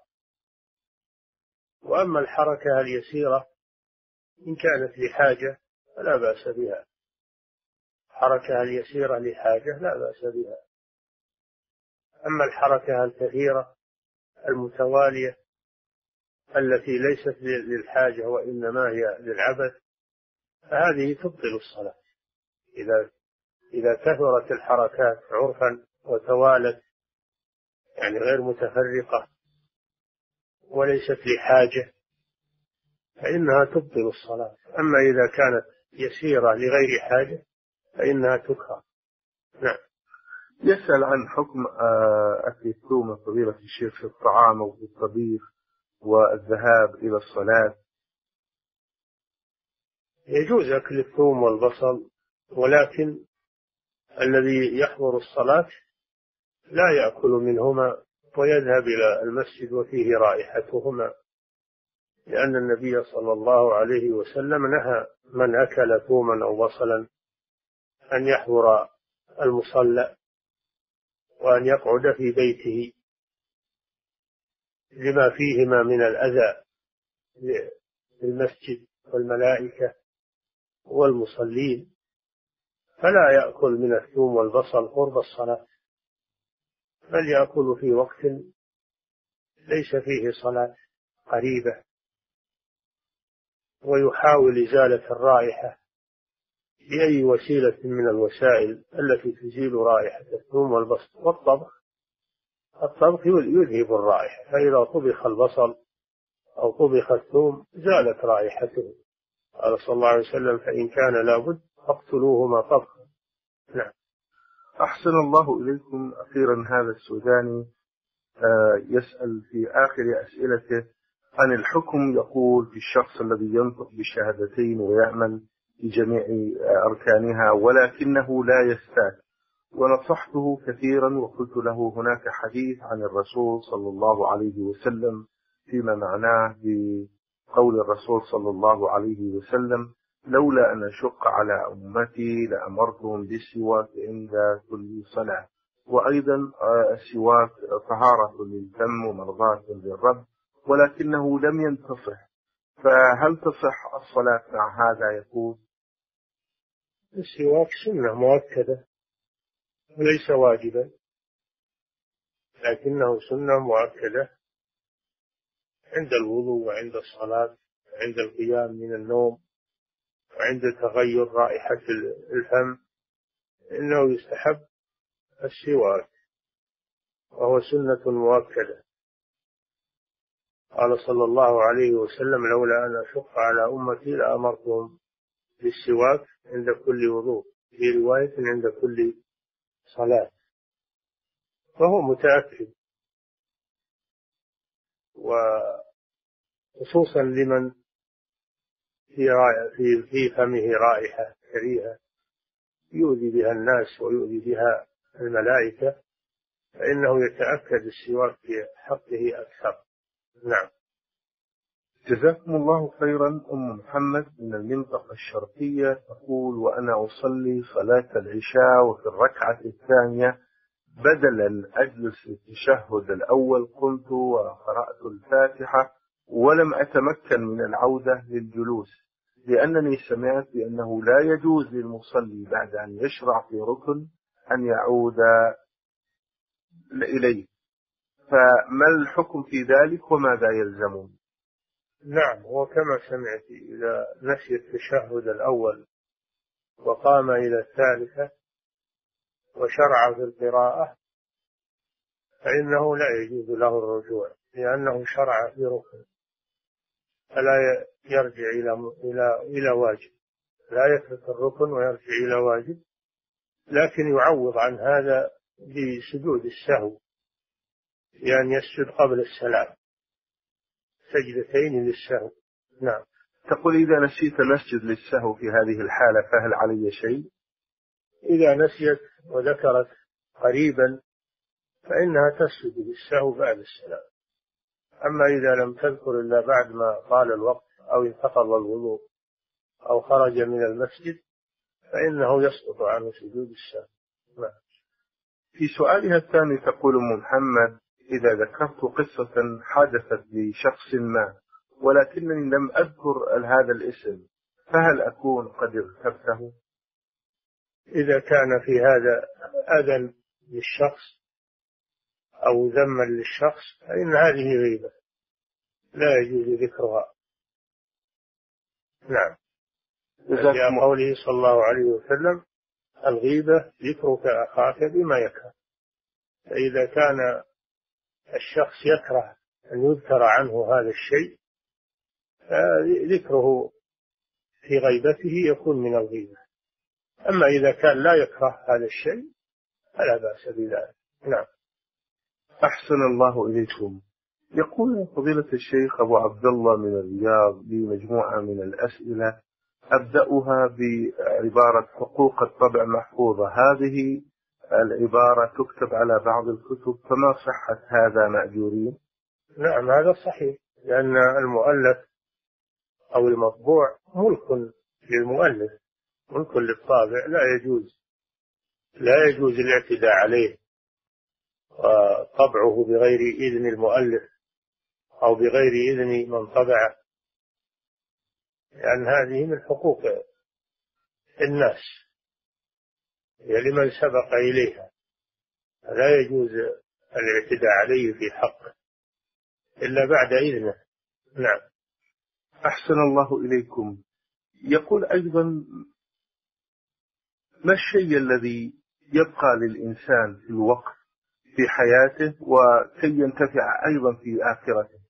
وأما الحركة اليسيرة إن كانت لحاجة فلا بأس بها، الحركة اليسيرة لحاجة لا بأس بها. أما الحركة الكثيرة المتوالية التي ليست للحاجة وإنما هي للعبث فهذه تبطل الصلاة. إذا كثرت الحركات عرفا وتوالت يعني غير متفرقة وليست لحاجة فإنها تبطل الصلاة. أما إذا كانت يسيرة لغير حاجة فإنها تكره. نعم. يسأل عن حكم أكل الثوم فضيلة الشيخ في الطعام أو في الطبيخ والذهاب إلى الصلاة. يجوز أكل الثوم والبصل، ولكن الذي يحضر الصلاة لا يأكل منهما ويذهب إلى المسجد وفيه رائحتهما، لأن النبي صلى الله عليه وسلم نهى من أكل ثوما أو بصلا أن يحضر المصلى وأن يقعد في بيته لما فيهما من الأذى للمسجد والملائكة والمصلين، فلا يأكل من الثوم والبصل قرب الصلاة، بل يأكل في وقت ليس فيه صلاة قريبة، ويحاول إزالة الرائحة بأي وسيلة من الوسائل التي تزيل رائحة الثوم والبصل. والطبخ يذهب الرائحة، فإذا طبخ البصل أو طبخ الثوم زالت رائحته. قال صلى الله عليه وسلم: فإن كان لابد فاقتلوهما طبخا. نعم. أحسن الله إليكم. أخيرا هذا السوداني يسأل في آخر أسئلته عن الحكم، يقول: في الشخص الذي ينطق بالشهادتين ويعمل بجميع أركانها ولكنه لا يستاك، ونصحته كثيرا وقلت له هناك حديث عن الرسول صلى الله عليه وسلم فيما معناه بقول الرسول صلى الله عليه وسلم: لولا أن أشق على أمتي لأمرتهم بالسواك عند كل صلاة. وأيضا السواك طهارة للفم ومرضاة للرب، ولكنه لم ينتصح، فهل تصح الصلاة مع هذا؟ يقول: السواك سنة مؤكدة وليس واجبا، لكنه سنة مؤكدة عند الوضوء وعند الصلاة وعند القيام من النوم وعند تغير رائحة الفم، إنه يستحب السواك، وهو سنة مؤكدة. قال صلى الله عليه وسلم: لولا أن أشق على أمتي لأمرتهم بالسواك عند كل وضوء، في رواية عند كل صلاة. فهو متأكد، وخصوصا لمن في فمه رائحة كريهة يؤذي بها الناس ويؤذي بها الملائكة، فإنه يتأكد السواك في حقه أكثر. نعم. جزاكم الله خيرا. أم محمد من المنطقة الشرقية تقول: وأنا أصلي صلاة العشاء وفي الركعة الثانية بدل أن أجلس للتشهد الأول قمت وقرأت الفاتحة ولم أتمكن من العودة للجلوس، لأنني سمعت بأنه لا يجوز للمصلي بعد أن يشرع في ركن أن يعود إليه، فما الحكم في ذلك وماذا يلزمون؟ نعم، وكما سمعت إذا نسي التشهد الأول وقام إلى الثالثة وشرع في القراءة فإنه لا يجوز له الرجوع، لأنه شرع في ركن، فلا يرجع إلى واجب، لا يترك الركن ويرجع إلى واجب، لكن يعوض عن هذا بسجود السهو، يعني يسجد قبل السلام سجدتين للسهو. نعم. تقول: إذا نسيت نسجد للسهو في هذه الحالة فهل علي شيء؟ إذا نسيت وذكرت قريبا فإنها تسجد للسهو بعد السلام. أما إذا لم تذكر إلا بعد ما طال الوقت أو انتقض الوضوء أو خرج من المسجد فإنه يسقط عنه سجود السهو. نعم. في سؤالها الثاني تقول أم محمد: إذا ذكرت قصة حدثت لشخص ما ولكنني لم أذكر هذا الاسم فهل أكون قد اغتبته؟ إذا كان في هذا أذى للشخص أو ذما للشخص فإن هذه غيبة لا يجوز ذكرها. نعم. جاء قوله صلى الله عليه وسلم: الغيبة ذكرك أخاك بما يكره. فإذا كان الشخص يكره أن يذكر عنه هذا الشيء ذكره في غيبته يكون من الغيبة. أما إذا كان لا يكره هذا الشيء فلا بأس بذلك. نعم. أحسن الله إليكم. يقول فضيلة الشيخ أبو عبد الله من الرياض بمجموعة من الأسئلة أبدأها بعبارة: حقوق الطبع محفوظة. هذه العبارة تكتب على بعض الكتب، فما صحة هذا مأجورين؟ نعم، هذا صحيح، لأن المؤلف أو المطبوع ملك للمؤلف، ملك للطابع، لا يجوز الاعتداء عليه وطبعه بغير إذن المؤلف أو بغير إذن من طبعه، لأن هذه من حقوق الناس، هي لمن سبق إليها، لا يجوز الاعتداء عليه في حقه إلا بعد إذنه. نعم. أحسن الله إليكم. يقول أيضا: ما الشيء الذي يبقى للإنسان في الوقت في حياته وكي ينتفع أيضا في آخرته؟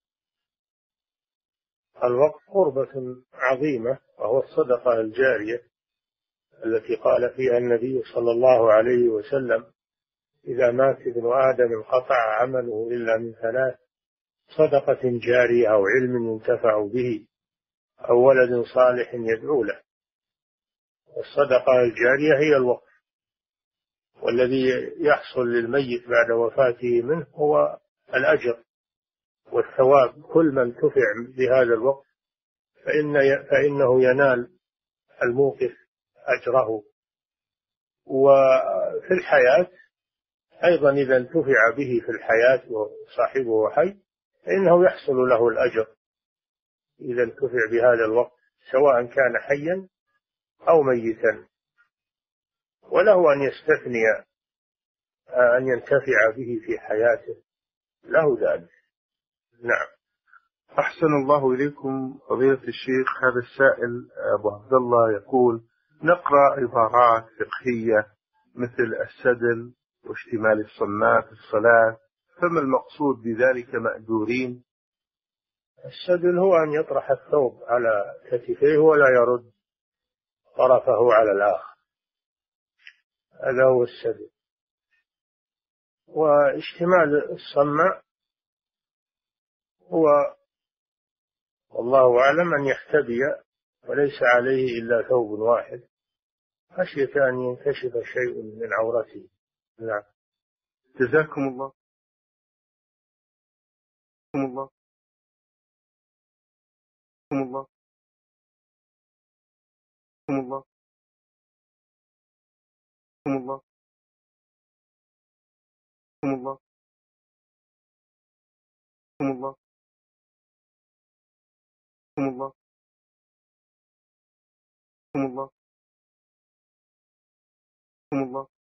الوقت قربة عظيمة، وهو الصدقة الجارية التي قال فيها النبي صلى الله عليه وسلم: إذا مات ابن آدم انقطع عمله إلا من ثلاث: صدقة جارية أو علم ينتفع به أو ولد صالح يدعو له. الصدقة الجارية هي الوقف، والذي يحصل للميت بعد وفاته منه هو الأجر والثواب. كل من انتفع بهذا الوقف فإنه ينال الموقف أجره. وفي الحياة أيضا إذا انتفع به في الحياة وصاحبه حي فإنه يحصل له الأجر إذا انتفع بهذا الوقت، سواء كان حيا أو ميتا، وله أن يستثني أن ينتفع به في حياته، له ذلك. نعم. أحسن الله إليكم فضيلة الشيخ. هذا السائل أبو عبد الله يقول: نقرأ عبارات فقهية مثل السدل واشتمال الصماء في الصلاة، فما المقصود بذلك مأجورين؟ السدل هو أن يطرح الثوب على كتفيه ولا يرد طرفه على الآخر، هذا هو السدل. واشتمال الصماء هو والله أعلم أن يحتبي وليس عليه إلا ثوب واحد خشية أن ينكشف شيء من عورته. نعم. جزاكم الله. الله الله الله الله الله الله الله الله الله